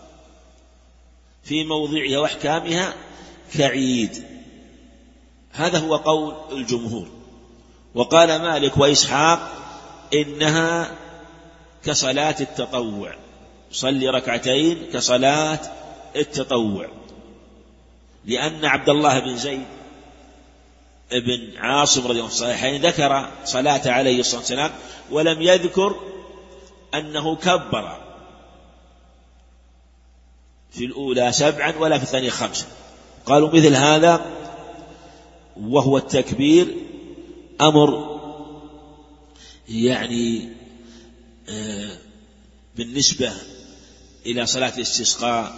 في موضعها وأحكامها كعيد، هذا هو قول الجمهور. وقال مالك وإسحاق إنها كصلاة التطوع، صلي ركعتين كصلاة التطوع، لأن عبد الله بن زيد ابن عاصم رضي الله عنه الصحيحين ذكر صلاة عليه الصلاة والسلام ولم يذكر أنه كبر في الأولى 7 ولا في الثانية 5. قالوا مثل هذا وهو التكبير أمر يعني بالنسبة إلى صلاة الاستسقاء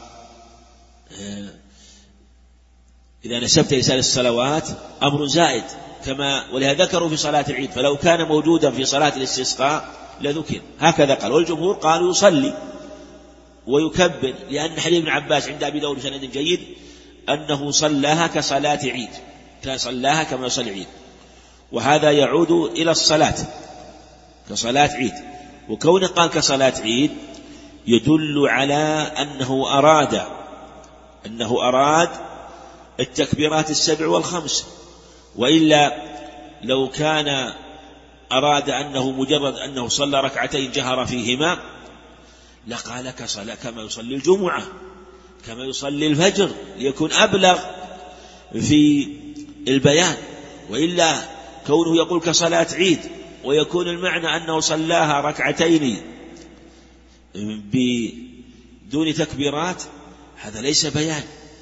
إذا نسبت إلى الصلوات أمر زائد، كما ولهذا ذكروا في صلاة العيد، فلو كان موجودا في صلاة الاستسقاء لذكر. هكذا قال. والجمهور قالوا يصلي ويكبر، لأن حديث ابن عباس عند أبي داود بسند جيد أنه صلاها كصلاة عيد، كان صلاها كما يصلي عيد، وهذا يعود إلى الصلاة كصلاة عيد. وكونه قال كصلاة عيد يدل على أنه أراد التكبيرات 7 و5، وإلا لو كان أراد أنه مجرد أنه صلى ركعتين جهر فيهما لقال كصلاة كما يصلي الجمعة كما يصلي الفجر، ليكون أبلغ في البيان. وإلا كونه يقول كصلاة عيد ويكون المعنى أنه صلاها ركعتين بدون تكبيرات، هذا ليس بيان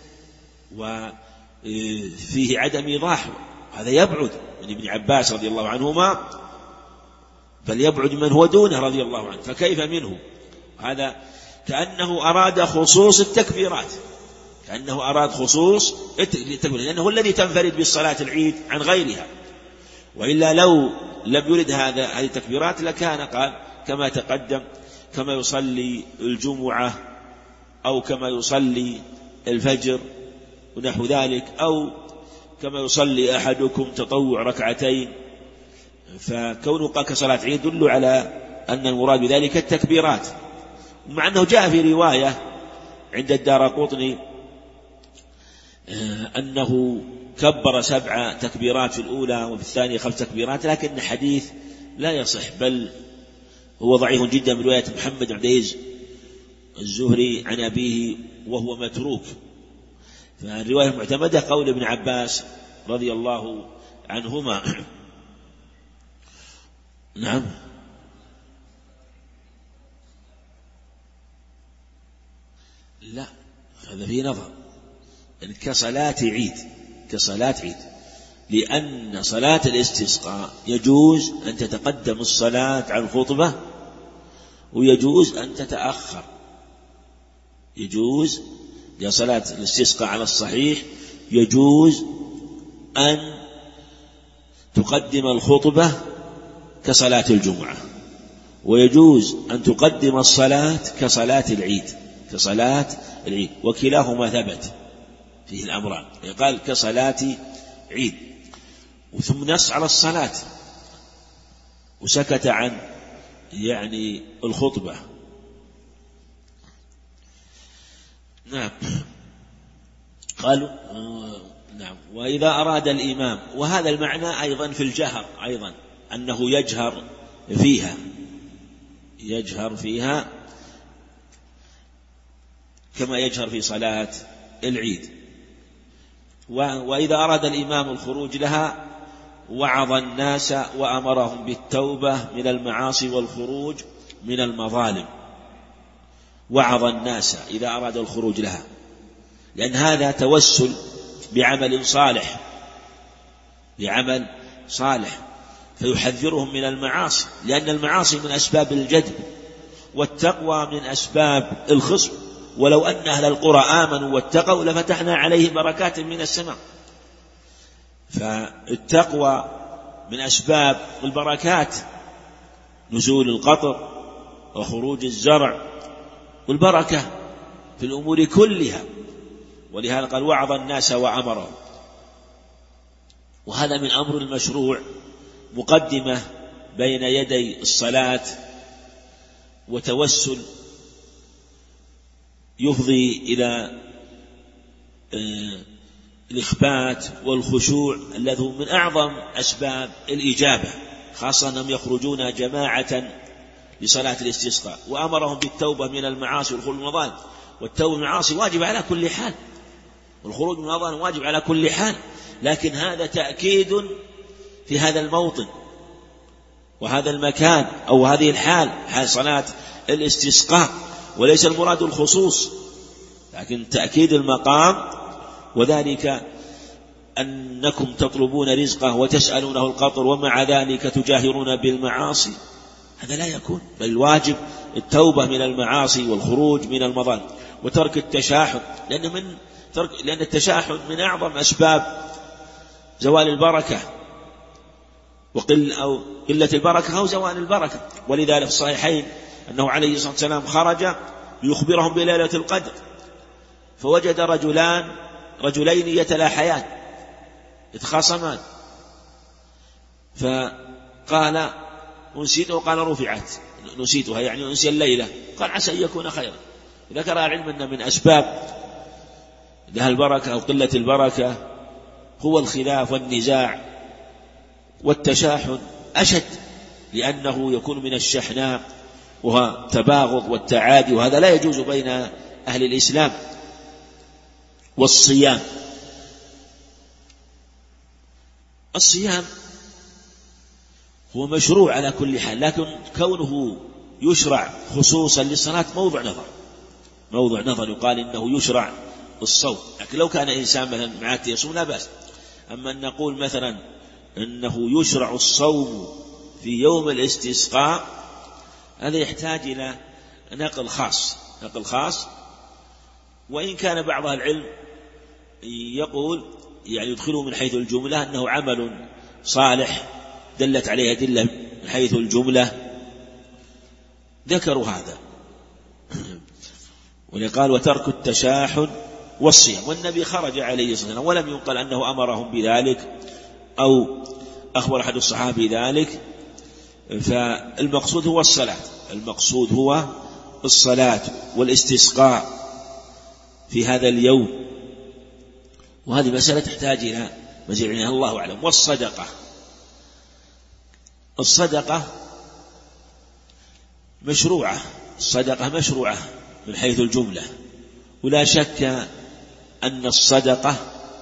وفيه عدم إيضاح. هذا يبعد من ابن عباس رضي الله عنهما، بل يبعد من هو دونه رضي الله عنه، فكيف منه؟ هذا كأنه أراد خصوص التكبيرات، كأنه أراد خصوص التكبيرات، لأنه هو الذي تنفرد بالصلاة العيد عن غيرها. وإلا لو لم يرد هذه التكبيرات لكان قال كما تقدم كما يصلي الجمعة أو كما يصلي الفجر ونحو ذلك، أو كما يصلي أحدكم تطوع ركعتين. فكونه قال كصلاة عيد يدل على أن المراد بذلك التكبيرات، مع أنه جاء في رواية عند الدارقطني أنه كبر 7 تكبيرات في الأولى وفي الثانية 5 تكبيرات، لكن الحديث لا يصح، بل هو ضعيف جدا برواية محمد بن عبيد الزهري عن أبيه وهو متروك. فالرواية المعتمدة قول ابن عباس رضي الله عنهما. نعم. لا، هذا فيه نظر، كصلاة عيد لأن صلاة الاستسقاء يجوز أن تتقدم الصلاة على الخطبة ويجوز أن تتأخر. يجوز لصلاة الاستسقاء على الصحيح يجوز أن تقدم الخطبة كصلاة الجمعة، ويجوز أن تقدم الصلاة كصلاة العيد وكلاهما ثبت فيه الأمران. قال كصلاة عيد ثم نص على الصلاة وسكت عن يعني الخطبة. نعم. قالوا نعم. وإذا أراد الإمام، وهذا المعنى أيضا في الجهر أيضا أنه يجهر فيها كما يجهر في صلاة العيد. وإذا أراد الإمام الخروج لها وعظ الناس وأمرهم بالتوبة من المعاصي والخروج من المظالم. وعظ الناس إذا أراد الخروج لها، لأن هذا توسل بعمل صالح فيحذرهم من المعاصي، لأن المعاصي من أسباب الجذب، والتقوى من أسباب الخصم، ولو أن أهل القرى آمنوا واتقوا لفتحنا عليهم بركات من السماء. فالتقوى من أسباب البركات، نزول القطر وخروج الزرع والبركة في الأمور كلها، ولهذا قال وعظ الناس وأمرهم. وهذا من أمر المشروع، مقدمة بين يدي الصلاة وتوسل يفضي إلى الإخبات والخشوع الذي هو من أعظم أسباب الإجابة، خاصة أنهم يخرجون جماعة لصلاة الاستسقاء. وأمرهم بالتوبة من المعاصي والخروج من المظالم، والتوبة من المعاصي واجب على كل حال، والخروج من المظالم واجب على كل حال، لكن هذا تأكيد في هذا الموطن وهذا المكان أو هذه الحال، حال صلاة الاستسقاء، وليس المراد الخصوص، لكن تأكيد المقام، وذلك أنكم تطلبون رزقه وتسألونه القطر ومع ذلك تجاهرون بالمعاصي، هذا لا يكون، بل الواجب التوبة من المعاصي والخروج من المظالم وترك التشاحن، لأن التشاحن من أعظم أسباب زوال البركة أو قلة البركة أو زوال البركة. ولذلك في الصحيحين أنه عليه الصلاة والسلام خرج ليخبرهم بليلة القدر، فوجد رجلين يتلاحيان يتخاصمان، فقال أنسيته، وقال رفعت، نسيتها يعني أنسي الليلة، قال عسى أن يكون خيرا. ذكر العلم أن من أسباب لها البركة أو قلة البركة هو الخلاف والنزاع والتشاحن أشد، لأنه يكون من الشحناء وهو تباغض والتعادي، وهذا لا يجوز بين أهل الإسلام. والصيام، الصيام هو مشروع على كل حال، لكن كونه يشرع خصوصا للصلاة موضع نظر، يقال إنه يشرع الصوم، لكن لو كان إنسان مثلا معه يصوم لا بأس. أما أن نقول مثلا أنه يشرع الصوم في يوم الاستسقاء، هذا يحتاج إلى نقل خاص، وإن كان بعض العلم يقول يعني يدخله من حيث الجملة أنه عمل صالح دلت عليه أدلة من حيث الجملة، ذكروا هذا. ولقال وترك التشاحن والصيام، والنبي خرج عليه الصلاة والسلام ولم ينقل أنه أمرهم بذلك أو أخبر أحد الصحابة ذلك. فالمقصود هو الصلاة والاستصقاء في هذا اليوم، وهذه مسألة تحتاج إلى مزيد عنها، الله أعلم. الصدقة مشروعة، من حيث الجملة، ولا شك أن الصدقة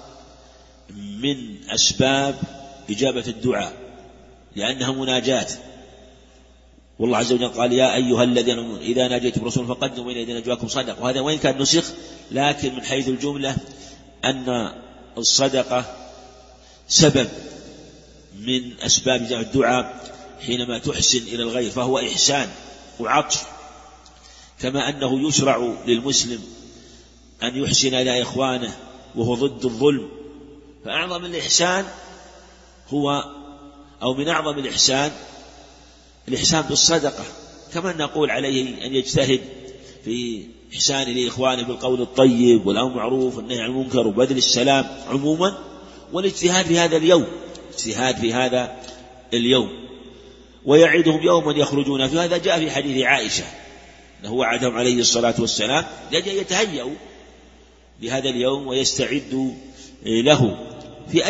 من أسباب إجابة الدعاء، لأنها مناجاة، والله عز وجل قال يا أيها الذين آمنوا إذا ناجيتم رسولا فقدموا بين يدي نجواكم صدقة، وهذا وإن كان نسخ، لكن من حيث الجملة أن الصدقة سبب من أسباب إجابة الدعاء حينما تحسن إلى الغير، فهو إحسان وعطف، كما أنه يشرع للمسلم أن يحسن إلى إخوانه وهو ضد الظلم. فأعظم الإحسان هو أو من أعظم الإحسان بالصدقة، كما نقول عليه أن يجتهد في إحسان لإخوانه بالقول الطيب والأمر بالمعروف والنهي عن المنكر وبذل السلام عموما، والاجتهاد في هذا اليوم ويعدهم يوما يخرجون فيه. هذا جاء في حديث عائشة أنه وعدهم عليه الصلاة والسلام لأجل يتهيأوا لهذا اليوم ويستعدوا له في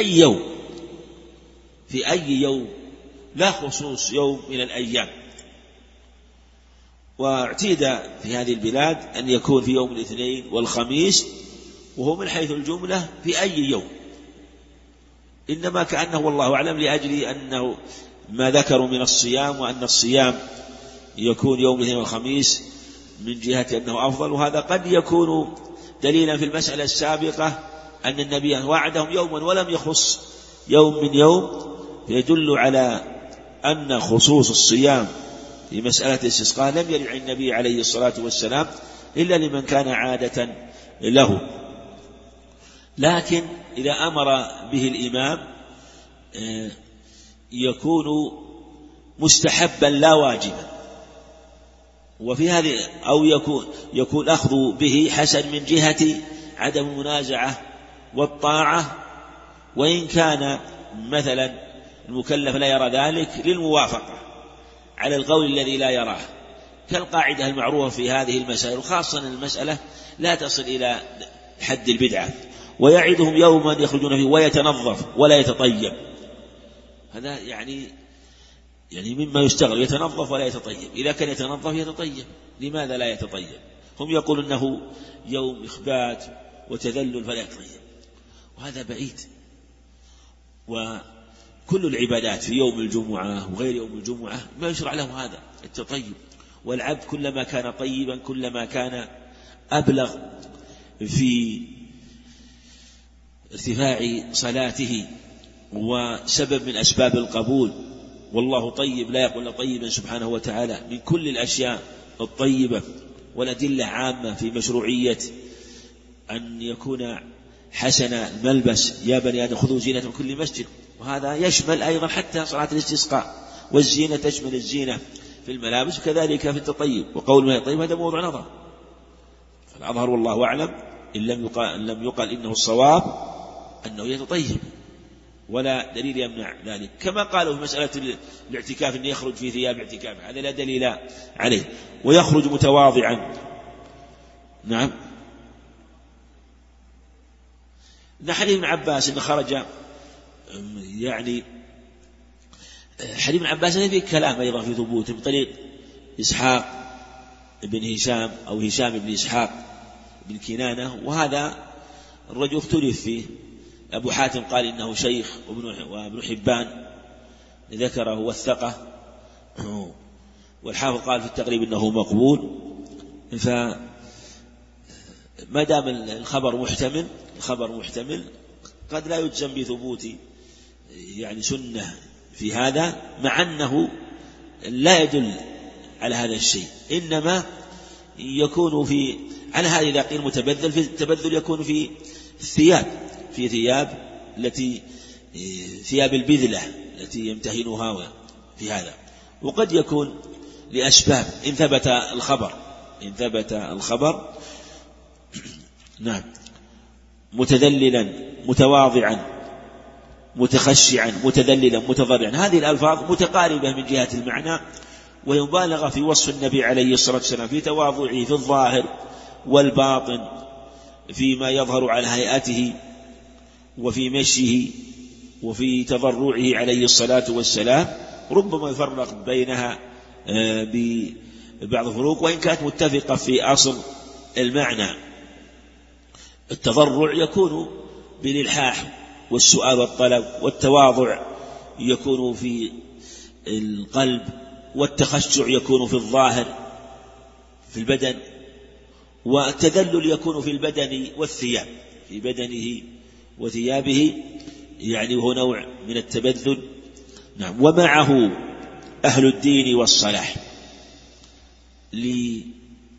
أي يوم لا خصوص يوم من الأيام. واعتيد في هذه البلاد أن يكون في يوم الاثنين والخميس، وهو من حيث الجملة في أي يوم، إنما كأنه والله أعلم لأجل أنه ما ذكروا من الصيام، وأن الصيام يكون يوم الاثنين والخميس من جهة أنه أفضل. وهذا قد يكون دليلا في المسألة السابقة أن النبي وعدهم يوما ولم يخص يوم من يوم، يدل على أن خصوص الصيام في مسألة الاستسقاء لم يرد عن النبي عليه الصلاة والسلام إلا لمن كان عادة له. لكن إذا أمر به الإمام يكون مستحبا لا واجبا، وفي هذه أو يكون أخذ به حسن من جهة عدم المنازعة والطاعة، وإن كان مثلا المكلف لا يرى ذلك للموافقة على القول الذي لا يراه، كالقاعدة المعروفة في هذه المسائل، وخاصة المسألة لا تصل إلى حد البدعة. ويعدهم يوما يخرجون فيه ويتنظف ولا يتطيب، هذا يعني مما يستغرب، يتنظف ولا يتطيب. إذا كان يتنظف يتطيب، لماذا لا يتطيب؟ هم يقولون أنه يوم إخبات وتذلل فلا يتطيب، وهذا بعيد. وكل العبادات في يوم الجمعة وغير يوم الجمعة ما يشرع له هذا التطيب، والعبد كلما كان طيبا كلما كان أبلغ في ارتفاع صلاته وسبب من أسباب القبول. والله طيب لا يقول طيبا سبحانه وتعالى من كل الأشياء الطيبة. والأدلة عامة في مشروعية أن يكون حسن الملبس، يا بني آدم خذوا زينة من كل مسجد، وهذا يشمل أيضا حتى صلاة الاستسقاء، والزينة تشمل الزينة في الملابس، وكذلك في التطيب. وقول ما يطيب هذا موضوع نظر، فالأظهر والله أعلم إن لم يقال إنه الصواب أنه يتطيب، ولا دليل يمنع ذلك. كما قالوا في مسألة الاعتكاف أن يخرج في ثياب اعتكاف، هذا لا دليل عليه. ويخرج متواضعا. نعم. حديث ابن عباس أنه خرج، يعني حديث ابن عباس فيه كلام أيضا في ثبوته بطريق إسحاق بن هشام أو هشام بن إسحاق بن كنانة، وهذا الرجل اختلف فيه. أبو حاتم قال إنه شيخ، وابن حبان ذكره وثقه، والحافظ قال في التقريب إنه مقبول. فما دام الخبر محتمل قد لا يجزم بثبوت يعني سنة في هذا، مع أنه لا يدل على هذا الشيء، إنما يكون في على هذا. إذا قيل متبذل، في التبذل يكون في ثياب التي ثياب البذلة التي يمتهنها في هذا. وقد يكون لأسباب إن ثبت الخبر نعم، متذللا متواضعا متخشعا متذللا متضرعا، هذه الألفاظ متقاربة من جهة المعنى، ويبالغ في وصف النبي عليه الصلاة والسلام في تواضعه في الظاهر والباطن، فيما يظهر على هيئته وفي مشيه وفي تضرعه عليه الصلاة والسلام. ربما يفرق بينها ببعض الفروق، وإن كانت متفقة في أصل المعنى. التضرع يكون بالإلحاح والسؤال والطلب، والتواضع يكون في القلب، والتخشع يكون في الظاهر في البدن، والتذلل يكون في البدن والثياب، في بدنه وثيابه، يعني وهو نوع من التبذل. نعم. ومعه أهل الدين والصلاح، لأن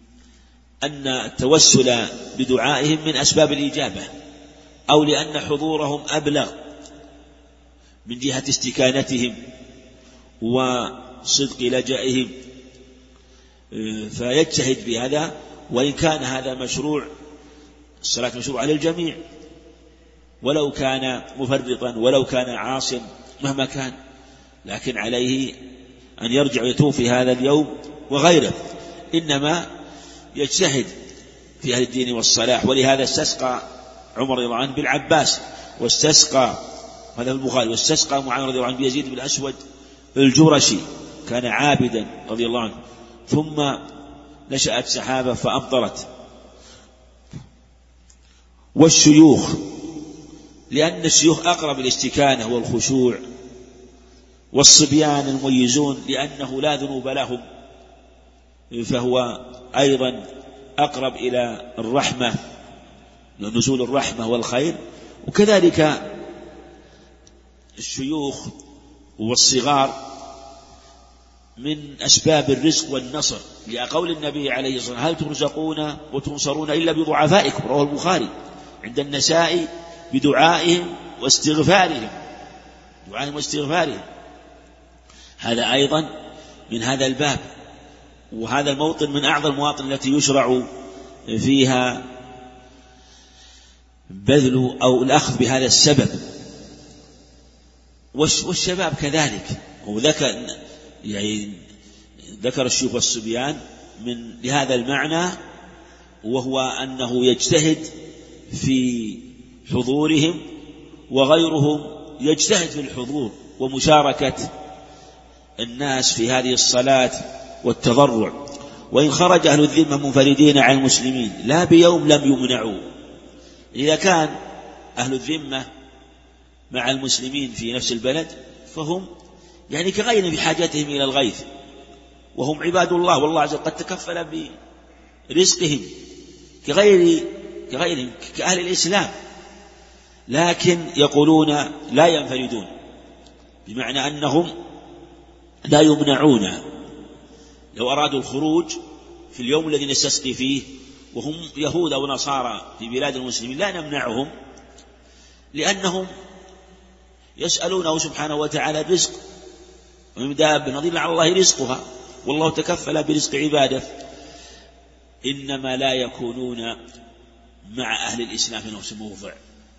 التوسل بدعائهم من أسباب الإجابة، أو لأن حضورهم أبلغ من جهة استكانتهم وصدق لجائهم، فيجتهد بهذا. وإن كان هذا مشروع، الصلاة مشروع على الجميع، ولو كان مفرطا ولو كان عاصيا مهما كان، لكن عليه أن يرجع ويتوب في هذا اليوم وغيره، إنما يجتهد في أهل الدين والصلاح. ولهذا استسقى عمر رضي الله عنه بالعباس، واستسقى هذا البخاري، واستسقى معاوية رضي الله عنه بيزيد بن الأسود الجرشي، كان عابدا رضي الله عنه، ثم نشأت سحابة فأمطرت. والشيوخ، لأن الشيوخ أقرب الاستكانة والخشوع، والصبيان المميزون لأنه لا ذنوب لهم، فهو أيضا أقرب إلى الرحمة، نزول الرحمة والخير. وكذلك الشيوخ والصغار من أسباب الرزق والنصر، لقول النبي عليه الصلاة والسلام: هل ترزقون وتنصرون إلا بضعفائكم، رواه البخاري عند النسائي، بدعائهم واستغفارهم، دعائهم واستغفارهم. هذا أيضا من هذا الباب، وهذا الموطن من أعظم المواطن التي يشرع فيها بذل أو الأخذ بهذا السبب. والشباب كذلك، ذكر الشيوخ والصبيان لهذا المعنى، وهو أنه يجتهد في حضورهم، وغيرهم يجتهد في الحضور ومشاركة الناس في هذه الصلاة والتضرع. وإن خرج أهل الذمة منفردين عن المسلمين لا بيوم لم يمنعوا. إذا كان أهل الذمة مع المسلمين في نفس البلد فهم كغيرهم في حاجتهم إلى الغيث، وهم عباد الله، والله عز وجل قد تكفل برزقهم كغيرهم كأهل الإسلام، لكن يقولون لا ينفردون، بمعنى أنهم لا يمنعون. لو أرادوا الخروج في اليوم الذي نستسقي فيه وهم يهود أو نصارى في بلاد المسلمين لا نمنعهم، لأنهم يسألونه سبحانه وتعالى الرزق، ومن دابة نظير على الله رزقها، والله تكفل برزق عباده. إنما لا يكونون مع أهل الإسلام في نفس الموضع،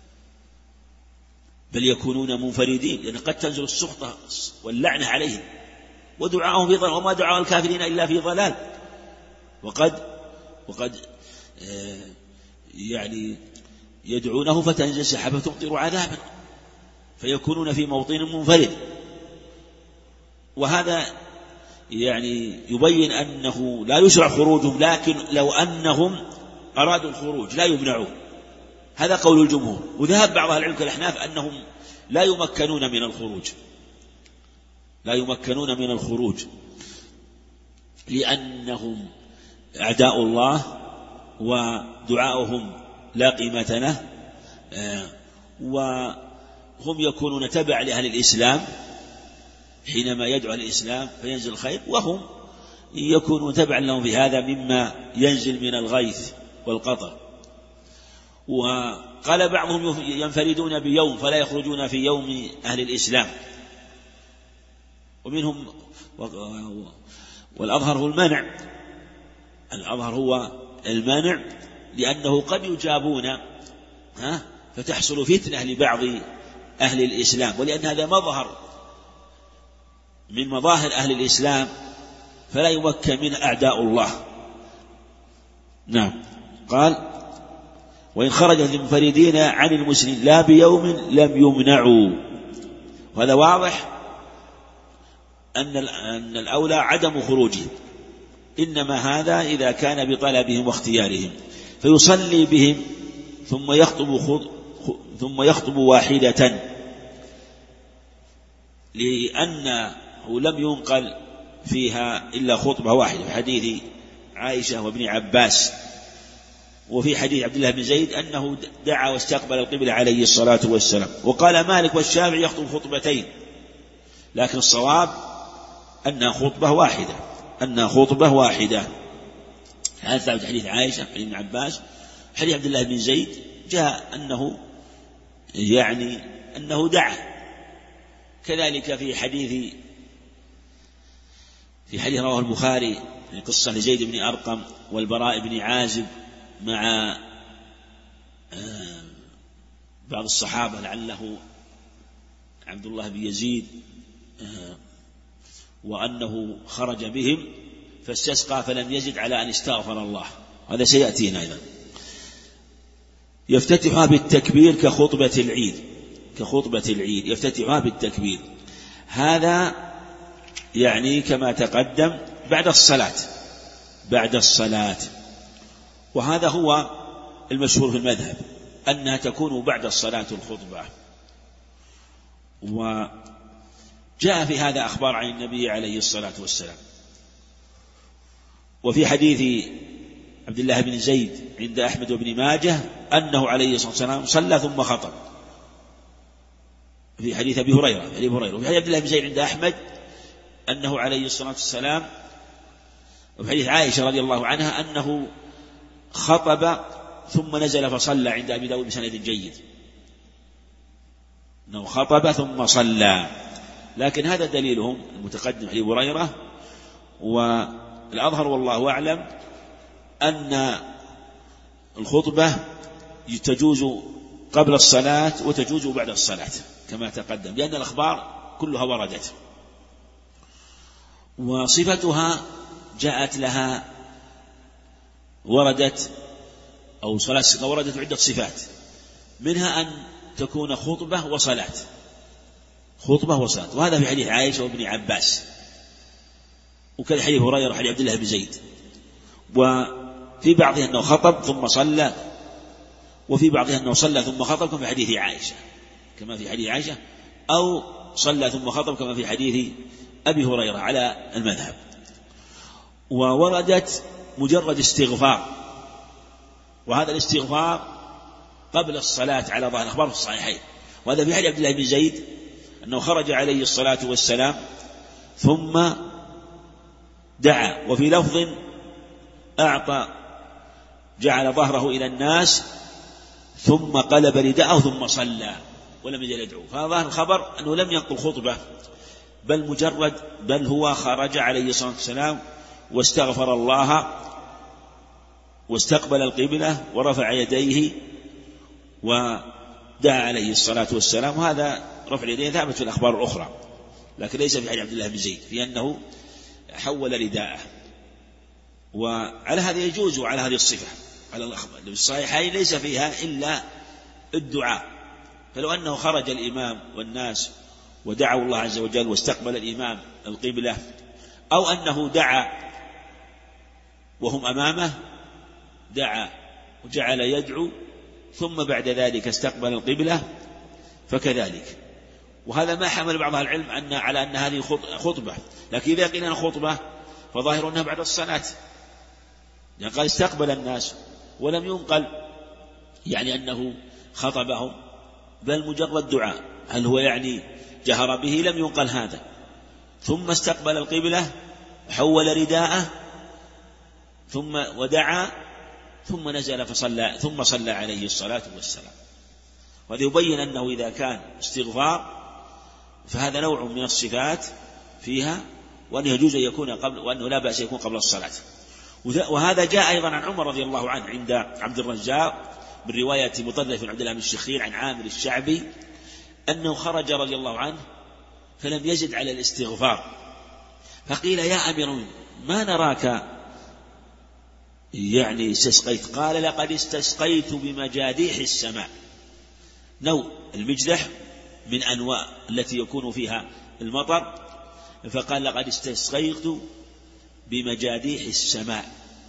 بل يكونون منفردين، لأن قد تنزل السخطة واللعنة عليهم، ودعاءهم في ضلال، وما دعاء الكافرين إلا في ضلال. وقد يدعونه فتنزل سحابة تمطر عذابا، فيكونون في موطن منفرد. وهذا يبين أنه لا يشرع خروجهم، لكن لو أنهم أرادوا الخروج لا يمنعون. هذا قول الجمهور. وذهب بعض أهل العلم كالأحناف أنهم لا يمكنون من الخروج لأنهم أعداء الله، ودعاؤهم لا قيمة له، وهم يكونون تبع لأهل الإسلام حينما يدعو الإسلام فينزل الخير، وهم يكونون تبع لهم في هذا مما ينزل من الغيث والقطر. وقال بعضهم ينفردون بيوم فلا يخرجون في يوم أهل الإسلام، ومنهم والأظهر هو المنع، لأنه قد يجابون فتحصل فتنة لبعض أهل الإسلام، ولأن هذا مظهر من مظاهر أهل الإسلام فلا يمكن منه أعداء الله. نعم. قال: وإن خرج المنفردين عن المسلمين لا بيوم لم يمنعوا. وهذا واضح أن الأولى عدم خروجهم، إنما هذا إذا كان بطلبهم واختيارهم، فيصلي بهم ثم يخطب واحدة، لأنه لم ينقل فيها إلا خطبة واحدة في حديث عائشة وابن عباس. وفي حديث عبد الله بن زيد أنه دعا واستقبل القبلة عليه الصلاة والسلام. وقال مالك والشافعي يخطب خطبتين، لكن الصواب أنها خطبة واحدة. هذا ثابت حديث عائشة حديث ابن عباس. حديث عبد الله بن زيد جاء أنه دعا. كذلك في حديث رواه البخاري في قصة لزيد بن أرقم والبراء بن عازب مع بعض الصحابة لعله عبد الله بن يزيد، وأنه خرج بهم فاستسقى فلم يزد على أن استغفر الله. هذا سيأتينا أيضا. يفتتحها بالتكبير كخطبة العيد يفتتحها بالتكبير. هذا كما تقدم بعد الصلاة، وهذا هو المشهور في المذهب أنها تكون بعد الصلاة الخطبة. وجاء في هذا أخبار عن النبي عليه الصلاة والسلام. وفي حديث عبد الله بن زيد عند أحمد وابن ماجه أنه عليه الصلاة والسلام صلى ثم خطب، في حديث أبي هريرة. وفي حديث عبد الله بن زيد عند أحمد أنه عليه الصلاة والسلام، وفي حديث عائشة رضي الله عنها أنه خطب ثم نزل فصلى عند أبي داود بسند جيد، أنه خطب ثم صلى. لكن هذا دليلهم المتقدم حديث هريرة، والأظهر والله أعلم أن الخطبة تجوز قبل الصلاة وتجوز بعد الصلاة كما تقدم، لأن الأخبار كلها وردت، وصفتها جاءت لها وردت أو صلاة وردت عدة صفات، منها أن تكون خطبة وصلاة، خطبة وصلاة، وهذا في حديث عائشة وابن عباس، وكذا حديث هريرة وحديث عبد الله بن زيد. وفي بعضها أنه خطب ثم صلى، وفي بعضها أنه صلى ثم خطب كما في حديث عائشة، كما في حديث عائشة، أو صلى ثم خطب كما في حديث أبي هريرة على المذهب. ووردت مجرد استغفار، وهذا الاستغفار قبل الصلاة على ظاهر الأخبار في الصحيحين، وهذا في حديث عبد الله بن زيد أنه خرج عليه الصلاة والسلام ثم دعا، وفي لفظ أعطى جعل ظهره إلى الناس ثم قلب رداءه ثم صلى ولم يزل يدعو. فظاهر الخبر أنه لم ينقل خطبة، بل هو خرج عليه الصلاة والسلام واستغفر الله واستقبل القبلة ورفع يديه ودعا عليه الصلاة والسلام. وهذا رفع اليدين ثابت في الأخبار الأخرى، لكن ليس في حديث عبد الله بن زيد في أنه حول رداءه. وعلى هذا يجوز على هذه الصفة على الأخبار في الصحيحين ليس فيها إلا الدعاء، فلو أنه خرج الإمام والناس ودعوا الله عز وجل واستقبل الإمام القبلة، أو أنه دعا وهم أمامه، دعا وجعل يدعو ثم بعد ذلك استقبل القبلة فكذلك. وهذا ما حمل بعض العلم على أن هذه خطبة، لكن إذا قيل خطبة فظاهر أنها بعد الصلاة، يعني قال استقبل الناس ولم ينقل يعني أنه خطبهم، بل مجرد دعاء. هل هو يعني جهر به؟ لم ينقل هذا. ثم استقبل القبلة حول رداءه ثم ودعا ثم نزل فصلى ثم صلى عليه الصلاة والسلام. وهذا يبين أنه إذا كان استغفار فهذا نوع من الصفات فيها، وأنه يجوز أن يكون قبل، وأنه لا بأس يكون قبل الصلاة. وهذا جاء أيضا عن عمر رضي الله عنه عند عبد الرزاق من رواية مطرف بن عبد الله بن الشخير عن عامر الشعبي أنه خرج رضي الله عنه فلم يزد على الاستغفار، فقيل يا أمير ما نراك يعني استسقيت؟ قال لقد استسقيت بمجاديح السماء، نوع المجدح من أنواع التي يكون فيها المطر، فقال لقد استسقيت بمجاديح السماء.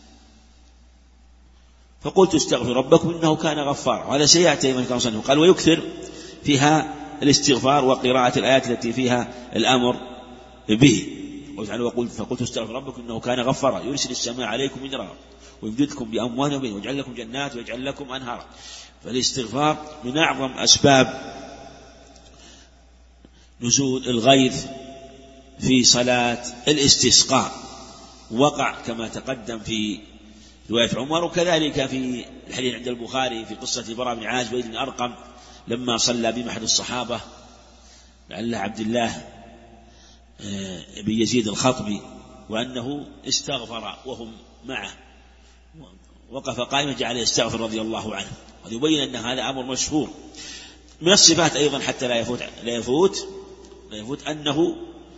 فقلت استغفر ربكم إنه كان غفارا. وهذا سيأتي من كان صنعه. قال ويكثر فيها الاستغفار وقراءة الآيات التي فيها الأمر به. فقلت استغفر ربكم إنه كان غفارا يرسل السماء عليكم مدرارا ويمددكم بأموال وبنين ويجعل لكم جنات ويجعل لكم أنهارا. فالاستغفار من أعظم أسباب نزول الغيث في صلاة الاستسقاء، وقع كما تقدم في رواية عمر، وكذلك في الحديث عند البخاري في قصة براء بن عازب وزيد بن أرقم لما صلى بهم أحد الصحابة لعل عبد الله بن يزيد الخطبي، وأنه استغفر وهم معه، وقف قائما جعل يستغفر رضي الله عنه. وهذا يبين أن هذا أمر مشهور. من الصفات أيضا حتى لا يفوت أنه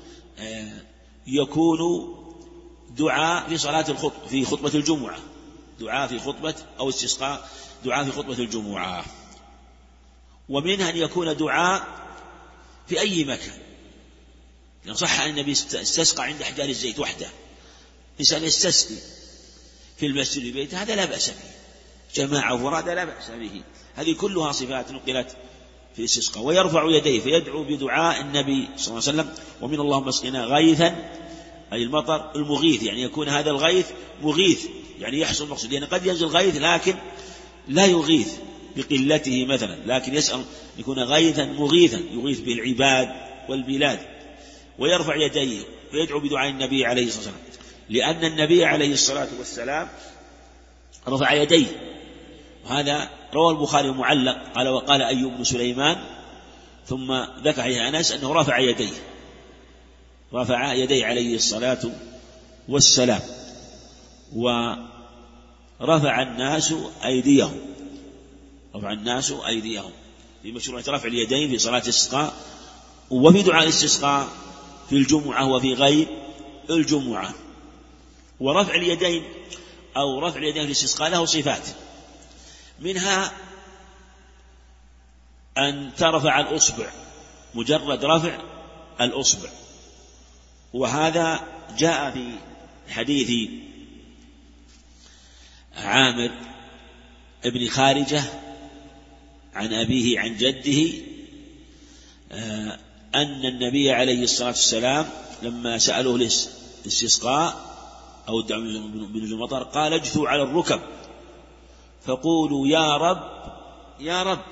يكون دعاء في صلاة الخطبة في خطبة الجمعة، دعاء في خطبة أو استسقاء دعاء في خطبة الجمعة. ومنها أن يكون دعاء في أي مكان، يعني صح أن النبي استسقى عند أحجار الزيت وحده، إنسان يستسقي في المسجد البيت هذا لا بأس به، جماعة وفرادى لا بأس به. هذه كلها صفات نقلت في الاستسقاء. ويرفع يديه فيدعو بدعاء النبي صلى الله عليه وسلم ومن اللهم اسقنا غيثا، أي المطر المغيث، يعني يكون هذا الغيث مغيث يعني يحصل المقصود، يعني قد ينزل غيث لكن لا يغيث بقلته مثلا، لكن يسأل يكون غيثا مغيثا يغيث به العباد والبلاد. ويرفع يديه فيدعو بدعاء النبي عليه الصلاة والسلام، لأن النبي عليه الصلاة والسلام رفع يديه. وهذا روى البخاري معلق قال وقال أيوب بن سليمان، ثم ذكر حديث أنس أنه رفع يديه عليه الصلاة والسلام. ورفع الناس أيديهم في مشروع رفع اليدين في صلاة الاستسقاء وفي دعاء الاستسقاء في الجمعة وفي غير الجمعة. ورفع اليدين أو رفع اليدين في الاستسقاء له صفات، منها أن ترفع الأصبع، مجرد رفع الأصبع، وهذا جاء في حديث عامر ابن خارجة عن أبيه عن جده أن النبي عليه الصلاة والسلام لما سألوه الاستسقاء أو الدعاء بنزول المطر قال اجثوا على الركب فقولوا يا رب يا رب.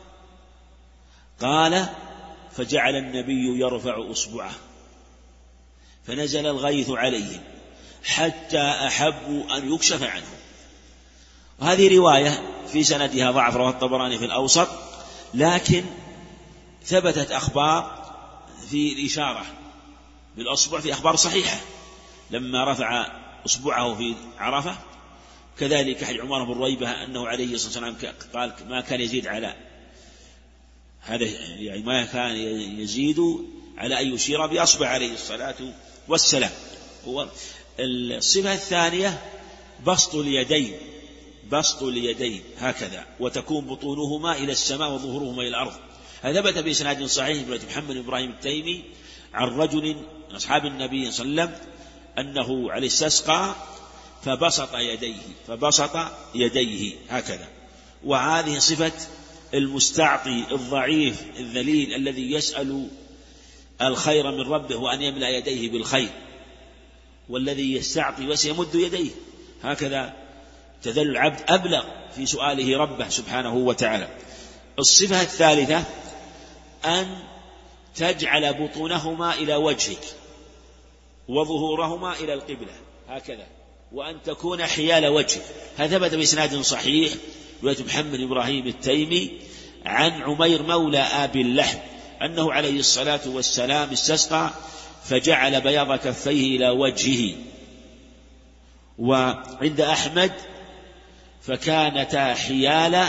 قال فجعل النبي يرفع أصبعه فنزل الغيث عليهم حتى أحبوا أن يكشف عنهم. وهذه رواية في سندها ضعف، رواه الطبراني في الأوسط، لكن ثبتت أخبار في الإشارة بالأصبع في أخبار صحيحة، لما رفع أصبعه في عرفة، كذلك حديث عمر بن رويبة أنه عليه الصلاة والسلام قال ما كان يزيد على هذا، يعني ما كان يزيد على أن يشير بأصبع عليه الصلاة والسلام. الصفة الثانية بسط اليدين هكذا، وتكون بطونهما إلى السماء وظهورهما إلى الأرض. هذا ثبت بإسناد صحيح من محمد بن إبراهيم التيمي عن رجل من أصحاب النبي صلى الله عليه وسلم أنه عليه استسقى فبسط يديه هكذا. وهذه صفة المستعطي الضعيف الذليل الذي يسأل الخير من ربه وأن يملأ يديه بالخير، والذي يستعطي وسيمد يديه هكذا تذل العبد أبلغ في سؤاله ربه سبحانه وتعالى. الصفة الثالثة أن تجعل بطونهما إلى وجهك وظهورهما إلى القبلة هكذا، وأن تكون حيال وجهك. هذا ثبت بإسناد صحيح رواية محمد إبراهيم التيمي عن عمير مولى آبي اللحم أنه عليه الصلاة والسلام استسقى فجعل بياض كفيه إلى وجهه. وعند أحمد فكانتا حيال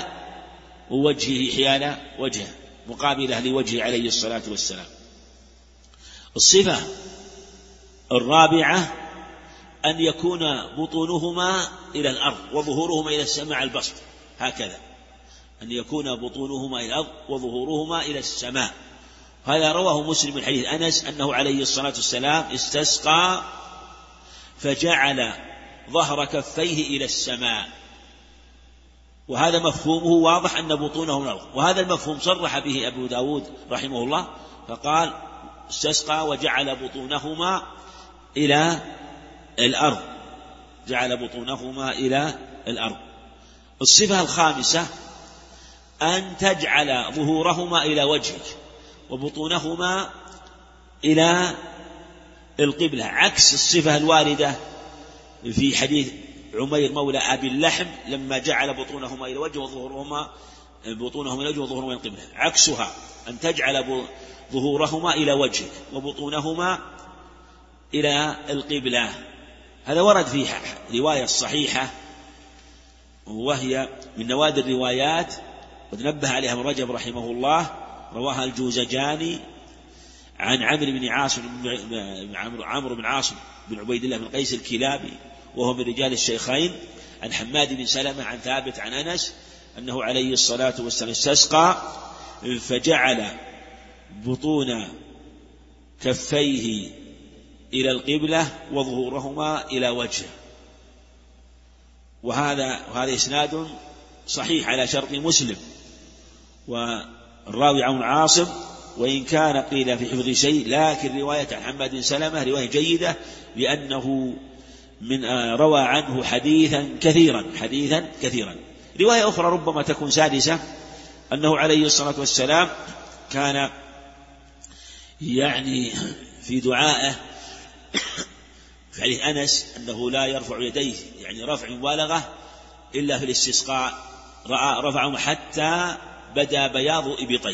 وجهه مقابلة لوجهه عليه الصلاة والسلام. الصفة الرابعة أن يكون بطونهما إلى الأرض وظهورهما إلى السماء البسط هكذا، أن يكون بطونهما إلى الأرض وظهورهما إلى السماء. هذا رواه مسلم من حديث أنس أنه عليه الصلاة والسلام استسقى فجعل ظهر كفيه إلى السماء، وهذا مفهومه واضح أن بطونه من الأرض. وهذا المفهوم صرح به أبو داود رحمه الله فقال استسقى وجعل بطونهما إلى الأرض، الصفة الخامسة أن تجعل ظهورهما إلى وجهك وبطونهما إلى القبلة، عكس الصفة الواردة في حديث عمير مولى أبي اللحم لما جعل بطونهما إلى وجه وظهورهما إلى القبلة، عكسها أن تجعل ظهورهما إلى وجهك وبطونهما إلى القبلة. هذا ورد في رواية صحيحة وهي من نوادر الروايات وتنبه عليها ابن رجب رحمه الله، رواها الجوزجاني عن عمرو بن عاصم بن عبيد الله بن قيس الكلابي وهو من رجال الشيخين، عن حماد بن سلمة عن ثابت عن أنس أنه عليه الصلاة والسلام استسقى فجعل بطون كفيه إلى القبلة وظهورهما إلى وجهه. وهذا إسناد صحيح على شرط مسلم. والراوي عن عاصم وإن كان قيل في حفظ شيء، لكن رواية عن حماد بن سلمة رواية جيدة لأنه روى عنه حديثا كثيرا. رواية أخرى ربما تكون سادسة أنه عليه الصلاة والسلام كان يعني في دعائه في حديث أنس أنه لا يرفع يديه يعني رفع مبالغة إلا في الاستسقاء، رفعهم حتى بدا بياض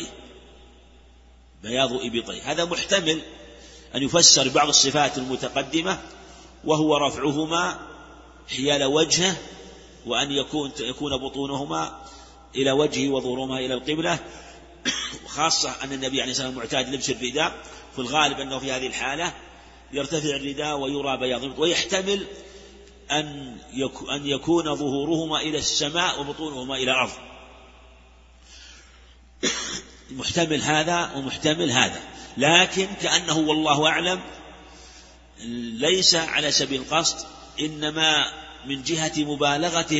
إبطيه. هذا محتمل أن يفسر بعض الصفات المتقدمة وهو رفعهما حيال وجهه، وأن يكون بطونهما إلى وجهه وظهورهما إلى القبلة، وخاصة أن النبي عليه الصلاة والسلام معتاد لبس الرداء، في الغالب أنه في هذه الحالة يرتفع الرداء ويرى بياض، ويحتمل أن يكون ظهورهما إلى السماء وبطونهما إلى الأرض، محتمل هذا ومحتمل هذا، لكن كأنه والله أعلم ليس على سبيل القصد، إنما من جهة مبالغته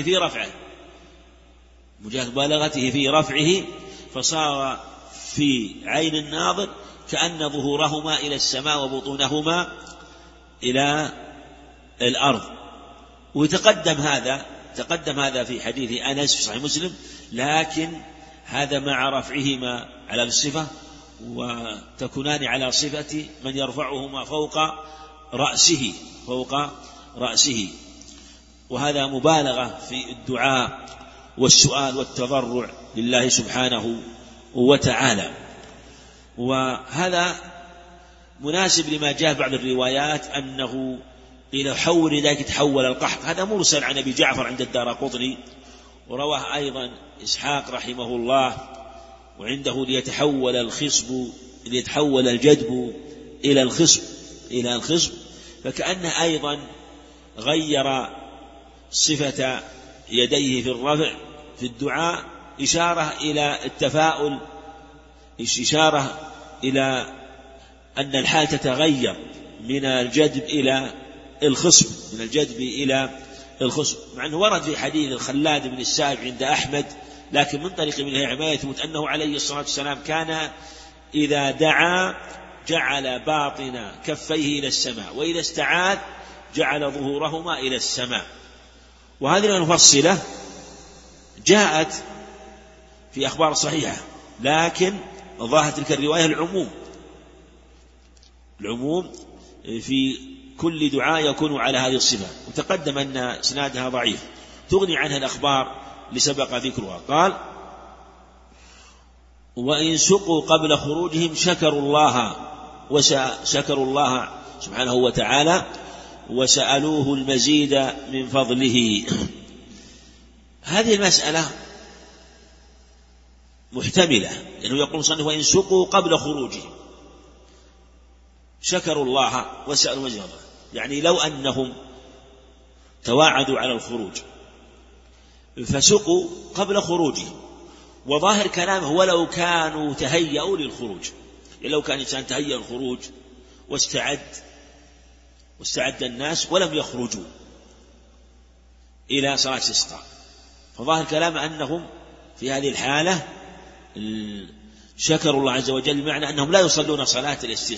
في رفعه، فصار في عين الناظر كأن ظهورهما إلى السماء وبطونهما إلى الأرض. وتقدم هذا في حديث أنس في صحيح مسلم، لكن هذا مع رفعهما على الصفة، وتكونان على صفة من يرفعهما فوق رأسه، وهذا مبالغة في الدعاء والسؤال والتضرع لله سبحانه وتعالى. وهذا مناسب لما جاء بعض الروايات أنه إلى حول ذلك تحول القحط، هذا مرسل عن أبي جعفر عند الدارقطني، ورواه أيضا إسحاق رحمه الله، وعنده ليتحول الجدب إلى الخصب، فكأنه أيضا غير صفة يديه في الرفع في الدعاء، إشارة إلى التفاؤل، إشارة إلى أن الحال تتغير من الجدب إلى الخصب، مع أنه ورد في حديث الخلاد بن السائب عند أحمد، لكن من طريق ابن عماية يثبت أنه عليه الصلاة والسلام كان إذا دعا جعل باطن كفيه إلى السماء، وإذا استعاذ جعل ظهورهما إلى السماء. وهذه المفصلة جاءت في أخبار صحيحة، لكن ظاهر تلك الرواية العموم في كل دعاء يكون على هذه الصفة، وتقدم أن إسنادها ضعيف، تغني عنها الأخبار لسبق ذكرها. قال: وإن سقوا قبل خروجهم شكروا الله سبحانه وتعالى وسألوه المزيد من فضله. هذه المسألة محتملة، لأنه يقول صنف: وإن سقوا قبل خروجهم شكروا الله وسألوا المزيد من فضله، يعني لو أنهم تواعدوا على الخروج فسقوا قبل خروجهم، وظاهر كلامه ولو كانوا تهيأوا للخروج، لو كان الإنسان تهيأ الخروج واستعد الناس ولم يخرجوا إلى صلاة الاستسقاء، فظاهر كلام أنهم في هذه الحالة شكروا الله عز وجل، بمعنى أنهم لا يصلون صلاة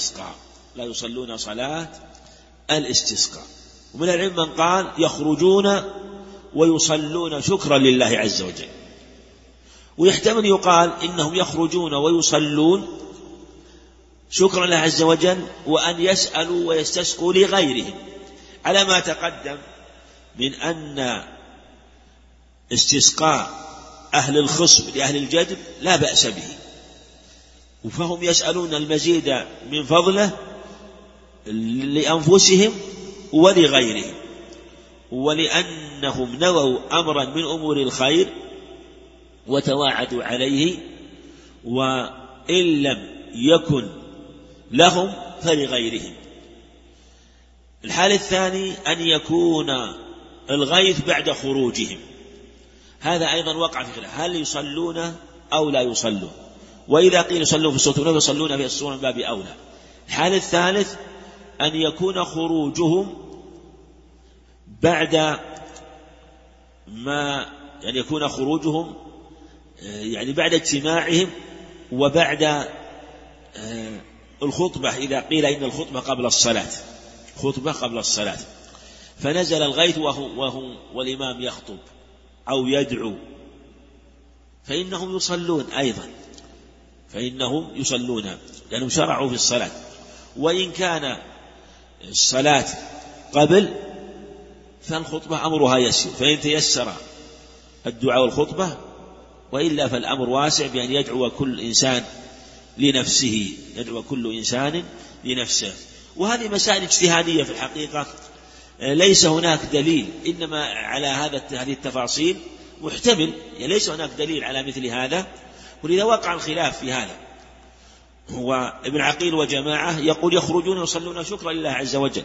الاستسقاء. ومن العلم من قال يخرجون ويصلون شكرا لله عز وجل، ويحتمل يقال إنهم يخرجون ويصلون شكرا لله عز وجل، وأن يسألوا ويستسقوا لغيرهم، على ما تقدم من أن استسقاء أهل الخصب لأهل الجدب لا بأس به، فهم يسألون المزيد من فضله لأنفسهم ولغيرهم، ولأنهم نووا أمرا من أمور الخير وتواعدوا عليه، وإن لم يكن لهم فلغيرهم. الحال الثاني أن يكون الغيث بعد خروجهم، هذا أيضا وقع في خلاف، هل يصلون أو لا يصلون؟ وإذا قيل يصلون في الصوت يصلون في الصورة من باب أولى. الحال الثالث أن يكون خروجهم بعد ما يكون خروجهم بعد اجتماعهم وبعد الخطبة، إذا قيل إن الخطبة قبل الصلاة، فنزل الغيث والإمام يخطب أو يدعو، فإنهم يصلون أيضا، لأنهم شرعوا في الصلاة. وإن كان الصلاة قبل فالخطبة أمرها يسير، فإن تيسر الدعاء والخطبة، وإلا فالأمر واسع بأن يدعو كل إنسان لنفسه، يدعو كل إنسان لنفسه. وهذه مسائل اجتهادية في الحقيقة، ليس هناك دليل، إنما على هذه التفاصيل محتمل، يعني ليس هناك دليل على مثل هذا، ولذا وقع الخلاف في هذا. وابن عقيل وجماعة يقول يخرجون يصلون شكرا لله عز وجل،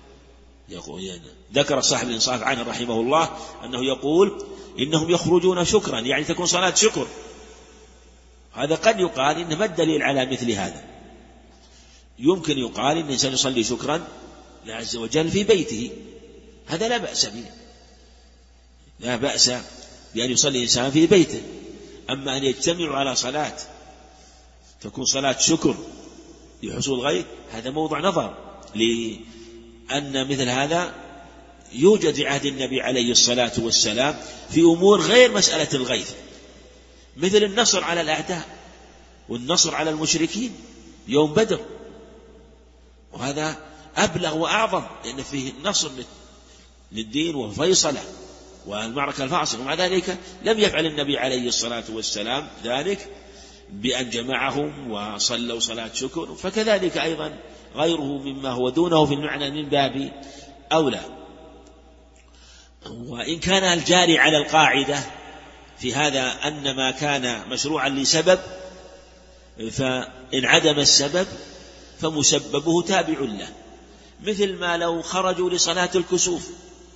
ذكر صاحب الإنصاف عنه رحمه الله أنه يقول إنهم يخرجون شكرا، يعني تكون صلاة شكر. هذا قد يقال إن ما الدليل على مثل هذا، يمكن يقال إن الإنسان يصلي شكرا لله عز وجل في بيته، هذا لا بأس به، لا بأس بأن يصلي الإنسان في بيته. أما أن يجتمعوا على صلاة تكون صلاة شكر لحصول الغيث، هذا موضع نظر، لأن مثل هذا يوجد في عهد النبي عليه الصلاة والسلام في أمور غير مسألة الغيث، مثل النصر على الأعداء والنصر على المشركين يوم بدر، وهذا أبلغ وأعظم، لأن فيه نصر للدين وفيصلة والمعركة الفاصلة. ومع ذلك لم يفعل النبي عليه الصلاة والسلام ذلك بأن جمعهم وصلوا صلاة شكر، فكذلك أيضا غيره مما هو دونه في المعنى من باب أولى. وإن كان الجاري على القاعدة في هذا أن ما كان مشروعا لسبب، فإن عدم السبب فمسببه تابع له، مثل ما لو خرجوا لصلاة الكسوف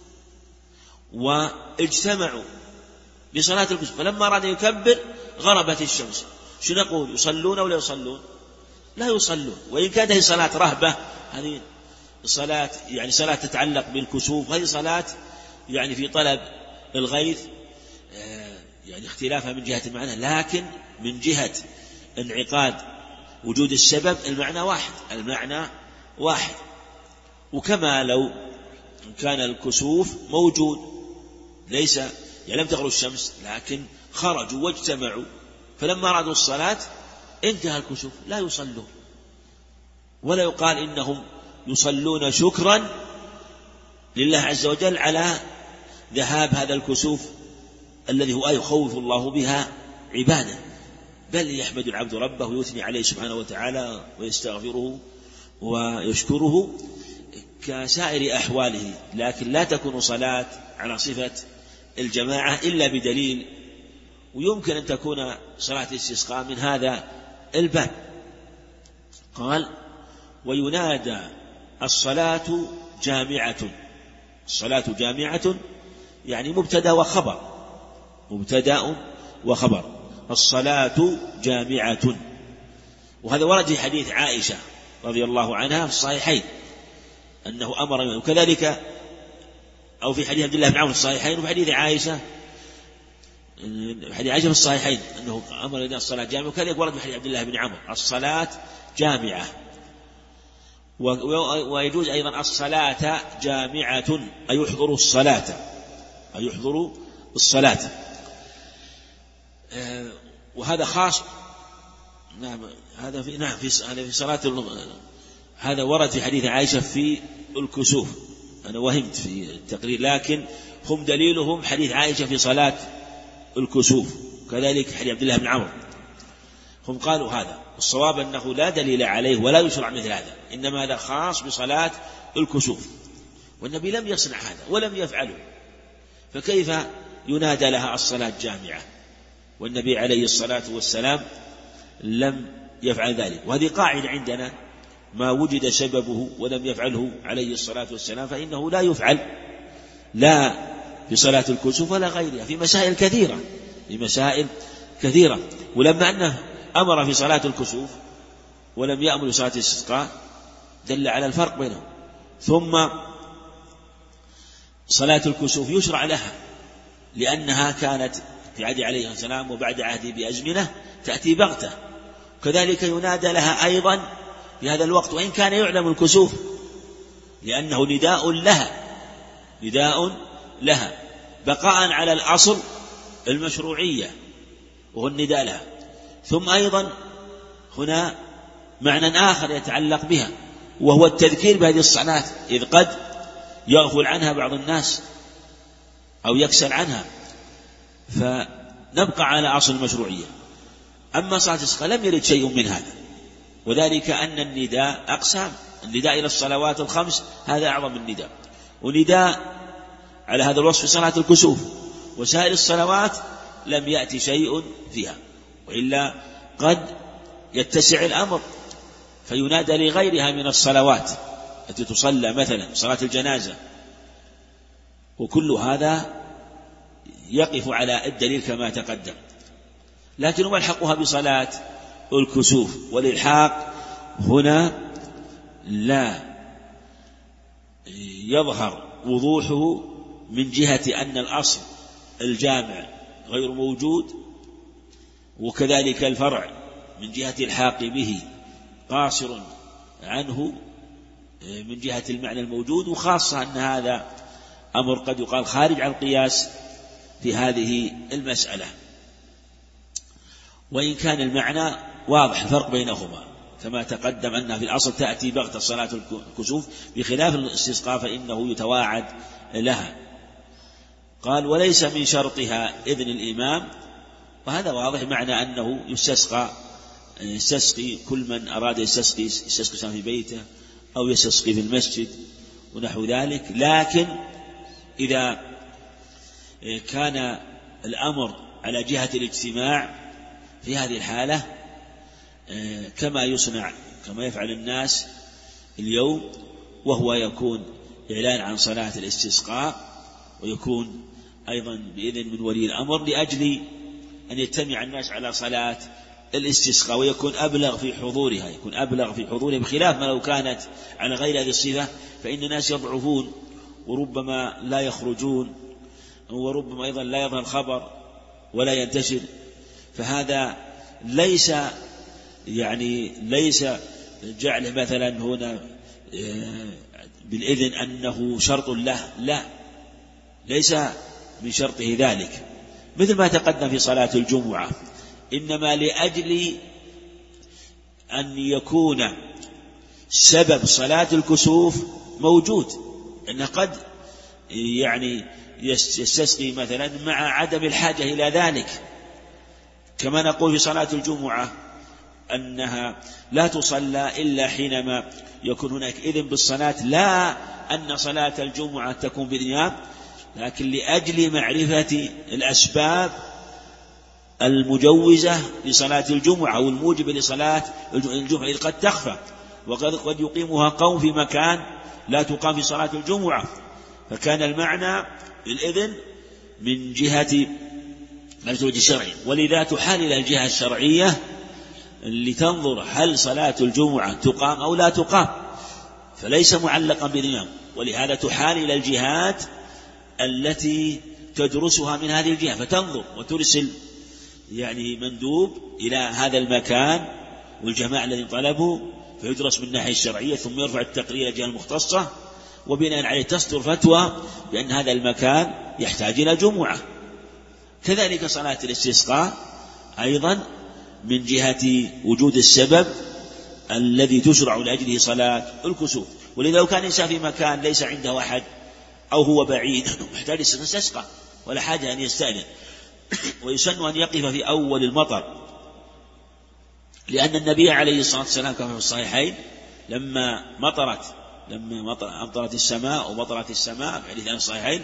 واجتمعوا لصلاة الكسوف، فلما أراد يكبر غربت الشمس، شو نقول؟ يصلون أو لا يصلون؟ لا يصلون. وإن كانت هي صلاة رهبة، هذه صلاة يعني صلاة تتعلق بالكسوف، هذه صلاة يعني في طلب الغيث، يعني اختلافها من جهة المعنى، لكن من جهة انعقاد وجود السبب المعنى واحد، المعنى واحد. وكما لو كان الكسوف موجود، ليس يعني لم تغرب الشمس لكن خرجوا واجتمعوا، فلما أرادوا الصلاة انتهى الكسوف، لا يصلون، ولا يقال إنهم يصلون شكرا لله عز وجل على ذهاب هذا الكسوف الذي هو يخوف الله بها عباده، بل يحمد العبد ربه ويثني عليه سبحانه وتعالى ويستغفره ويشكره كسائر أحواله. لكن لا تكون صلاة على صفة الجماعة إلا بدليل، ويمكن أن تكون صلاة الاستسقاء من هذا الباب. قال وينادى الصلاة جامعة، الصلاة جامعة يعني مبتدأ وخبر، مبتدأ وخبر، الصلاة جامعة. وهذا ورد في حديث عائشة رضي الله عنها في الصحيحين أنه أمر، وكذلك أو في حديث عبد الله بن عمرو في الصحيحين، وفي حديث عائشة في الصحيحين أنه أمر لنا الصلاة جامعة، وكذلك ورد في حديث عبد الله بن عمرو الصلاة جامعة. ويجوز أيضا الصلاة جامعة أي يحضر الصلاة، أي يحضر الصلاة، وهذا خاص. نعم هذا في صلاة هذا ورد في حديث عائشة في الكسوف، أنا وهمت في التقرير، لكن هم دليلهم حديث عائشة في صلاة الكسوف، كذلك حديث عبد الله بن عمرو، هم قالوا هذا. الصواب أنه لا دليل عليه ولا يشرع مثل هذا، إنما هذا خاص بصلاة الكسوف، والنبي لم يصنع هذا ولم يفعله، فكيف ينادى لها الصلاة جامعة والنبي عليه الصلاة والسلام لم يفعل ذلك؟ وهذه قاعدة عندنا، ما وجد سببه ولم يفعله عليه الصلاة والسلام فإنه لا يفعل، لا في صلاة الكسوف ولا غيرها، في مسائل كثيرة، في مسائل كثيرة. ولما أنه أمر في صلاة الكسوف ولم يأمر في صلاة الاستسقاء دل على الفرق بينهم. ثم صلاة الكسوف يشرع لها لأنها كانت في عهد عليه السلام وبعد عهده بأزمنة تأتي بغتة، كذلك ينادى لها أيضا في هذا الوقت وإن كان يعلم الكسوف، لأنه نداء لها، نداء لها بقاء على الأصل المشروعية وهو النداء لها. ثم أيضا هنا معنى آخر يتعلق بها، وهو التذكير بهذه الصلاة، إذ قد يغفل عنها بعض الناس أو يكسل عنها، فنبقى على أصل المشروعية. أما صلاة الاستسقاء لم يرد شيء من هذا، وذلك أن النداء أقسام، النداء إلى الصلوات الخمس هذا أعظم النداء، ونداء على هذا الوصف في صلاة الكسوف، وسائر الصلوات لم يأتي شيء فيها، وإلا قد يتسع الأمر فينادى لغيرها من الصلوات التي تصلى، مثلا صلاة الجنازة، وكل هذا يقف على الدليل كما تقدم. لكن ما الحقها بصلاة الكسوف؟ والإلحاق هنا لا يظهر وضوحه من جهة أن الأصل الجامع غير موجود، وكذلك الفرع من جهة الحاق به قاصر عنه من جهة المعنى الموجود، وخاصة أن هذا أمر قد يقال خارج عن القياس في هذه المسألة، وإن كان المعنى واضح الفرق بينهما كما تقدم أنها في الأصل تأتي بغتة صلاة الكسوف، بخلاف الاستسقاء فإنه يتواعد لها. قال وليس من شرطها إذن الإمام، وهذا واضح معنى أنه يستسقي كل من أراد يستسقي في بيته أو يستسقي في المسجد ونحو ذلك. لكن إذا كان الأمر على جهة الاجتماع في هذه الحالة كما يفعل الناس اليوم، وهو يكون إعلان عن صلاة الاستسقاء، ويكون أيضا بإذن من ولي الأمر لأجل أن يجتمع الناس على صلاة الاستسقاء، ويكون أبلغ في حضورها، بخلاف ما لو كانت على غير هذه الصفة فإن الناس يضعفون وربما لا يخرجون، وربما أيضا لا يظهر الخبر ولا ينتشر. فهذا ليس جعله مثلا هنا بالإذن أنه شرط له، لا، ليس من شرطه ذلك، مثل ما تقدم في صلاة الجمعة، إنما لأجل أن يكون سبب صلاة الكسوف موجود، أنه قد يستسقي مثلا مع عدم الحاجة إلى ذلك، كما نقول في صلاة الجمعة أنها لا تصلى إلا حينما يكون هناك إذن بالصلاة، لا أن صلاة الجمعة تكون بالنيام، لكن لأجل معرفة الأسباب المجوزة لصلاة الجمعة أو الموجبة لصلاة الجمعة قد تخفى، وقد يقيمها قوم في مكان لا تقام في صلاة الجمعة، فكان المعنى الإذن من جهة الوجه الشرعي، ولذا تحال إلى الجهة الشرعية لتنظر هل صلاة الجمعة تقام أو لا تقام، فليس معلقا بالإمام، ولهذا تحال إلى الجهات التي تدرسها من هذه الجهة، فتنظر وترسل مندوب إلى هذا المكان والجماعة الذين طلبوا، فيدرس من الناحية الشرعية، ثم يرفع التقرير إلى الجهة المختصة، وبناء عليه تصدر فتوى بأن هذا المكان يحتاج إلى جمعة. كذلك صلاة الاستسقاء أيضا من جهة وجود السبب الذي تشرع لأجله صلاة الكسوف، ولذا لو كان إنسان في مكان ليس عنده أحد أو هو بعيد محتاج يستسقى ولا حاجة أن يستأذن، ويسن أن يقف في أول المطر، لأن النبي عليه الصلاة والسلام كما في الصحيحين لما أمطرت السماء ومطرت السماء في حديث عن الصحيحين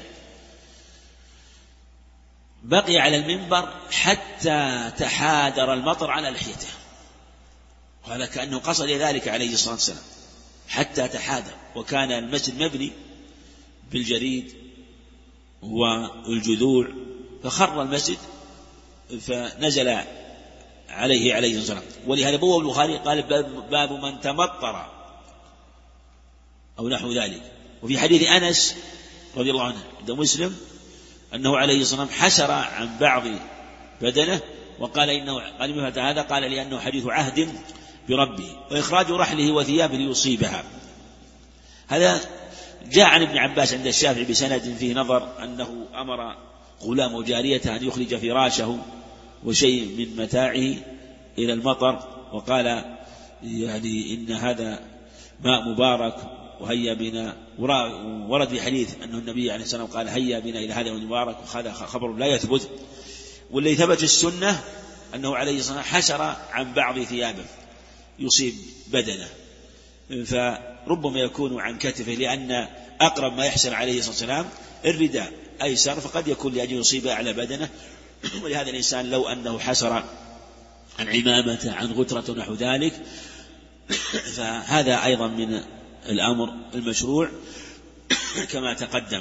بقي على المنبر حتى تحادر المطر على لحيته، وهذا كأنه قصد ذلك عليه الصلاة والسلام حتى تحادر، وكان المسجد مبني بالجريد والجذوع، فخر المسجد فنزل عليه الصلاة والسلام. ولهذا بواب البخاري قال باب من تمطر أو نحو ذلك. وفي حديث أنس رضي الله عنه عند مسلم أنه عليه الصلاة والسلام حسر عن بعض بدنه، وقال إنه قال مثل هذا، قال لأنه حديث عهد بربه، وإخراج رحله وثيابه ليصيبها. هذا جاء عن ابن عباس عند الشافعي بسند فيه نظر، أنه أمر غلام وجاريته أن يخرج فراشه وشيء من متاعه إلى المطر، وقال إن هذا ماء مبارك وهيا بنا، ورد في حديث أن النبي عليه الصلاة والسلام قال هيا بنا إلى هذا المبارك، وهذا خبر لا يثبت. والذي ثبت السنة أنه عليه الصلاة والسلام حسر عن بعض ثيابه يصيب بدنه، فربما يكون عن كتفه، لأن أقرب ما يحسر عليه الصلاة والسلام الرداء أيسر، فقد يكون لأجل يصيب أعلى بدنه. ولهذا الإنسان لو أنه حسر عن عمامة عن غترة نحو ذلك فهذا أيضا من الأمر المشروع كما تقدم.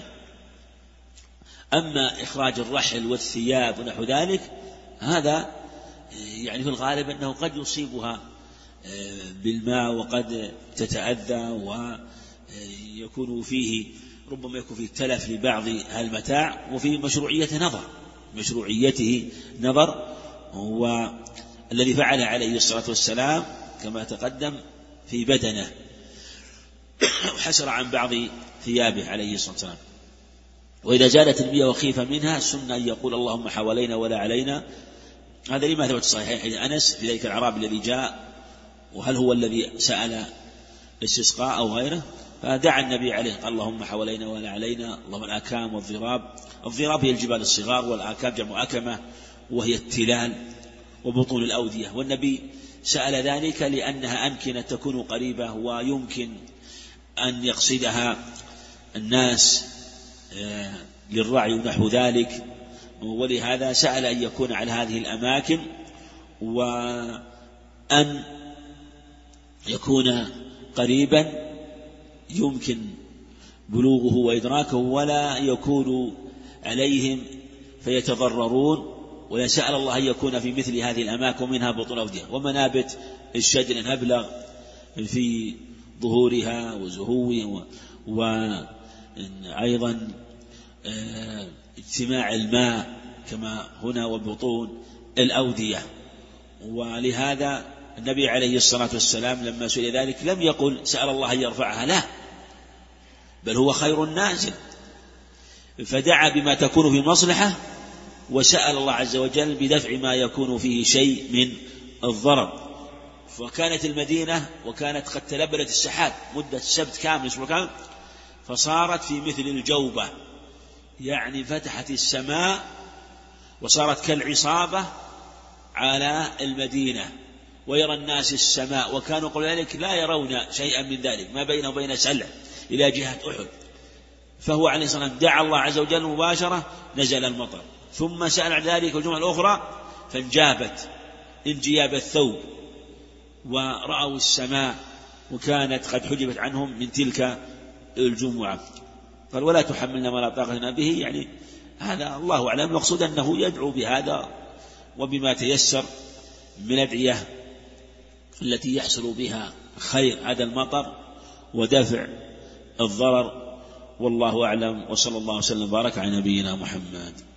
أما إخراج الرحل والثياب ونحو ذلك هذا يعني في الغالب أنه قد يصيبها بالماء وقد تتأذى، ويكون فيه ربما يكون فيه تلف لبعض المتاع، وفي مشروعيته نظر. والذي فعل عليه الصلاة والسلام كما تقدم في بدنه وحسر عن بعض ثيابه عليه الصلاة والسلام. وإذا زالت المياه وخيف منها السنة أن يقول اللهم حوالينا ولا علينا. هذا لما ثبت الصحيحين حديث أنس في ذلك الأعرابي الذي جاء، وهل هو الذي سأل الاستسقاء أو غيره، فدعا النبي عليه قال اللهم حوالينا ولا علينا، اللهم الآكام والضراب. الضراب هي الجبال الصغار، والآكام جمع أكمة وهي التلال وبطون الأودية. والنبي سأل ذلك لأنها أمكنة تكون قريبة ويمكن أن يقصدها الناس للرعي ونحو ذلك، ولهذا سأل أن يكون على هذه الأماكن، وأن يكون قريبا يمكن بلوغه وإدراكه ولا يكون عليهم فيتضررون. ولا سأل الله أن يكون في مثل هذه الأماكن ومنها بطون أودية ومنابت الشجر أبلغ في ظهورها وزهوه، وأيضا اجتماع الماء كما هنا وبطون الأودية. ولهذا النبي عليه الصلاة والسلام لما سئل ذلك لم يقل سأل الله أن يرفعها، لا، بل هو خير النازل، فدعا بما تكون في مصلحة، وسأل الله عز وجل بدفع ما يكون فيه شيء من الضرر. فكانت المدينة وكانت قد تلبلت السحاب مدة سبت كامل أسبوع كامل، فصارت في مثل الجوبة، يعني فتحت السماء وصارت كالعصابة على المدينة، ويرى الناس السماء، وكانوا قبل ذلك لا يرون شيئا من ذلك، ما بينه وبين سلع إلى جهة أحد. فهو عليه الصلاة والسلام دعا الله عز وجل مباشرة نزل المطر، ثم سأل عن ذلك الجمعة الأخرى فانجابت انجياب الثوب، ورأوا السماء وكانت قد حجبت عنهم من تلك الجمعة. قال ولا تحملنا ما لا طاقة لنا به، يعني هذا الله أعلم، المقصود أنه يدعو بهذا وبما تيسر من أدعية التي يحصل بها خير هذا المطر ودفع الضرر، والله أعلم. وصلى الله وسلم وبارك على نبينا محمد.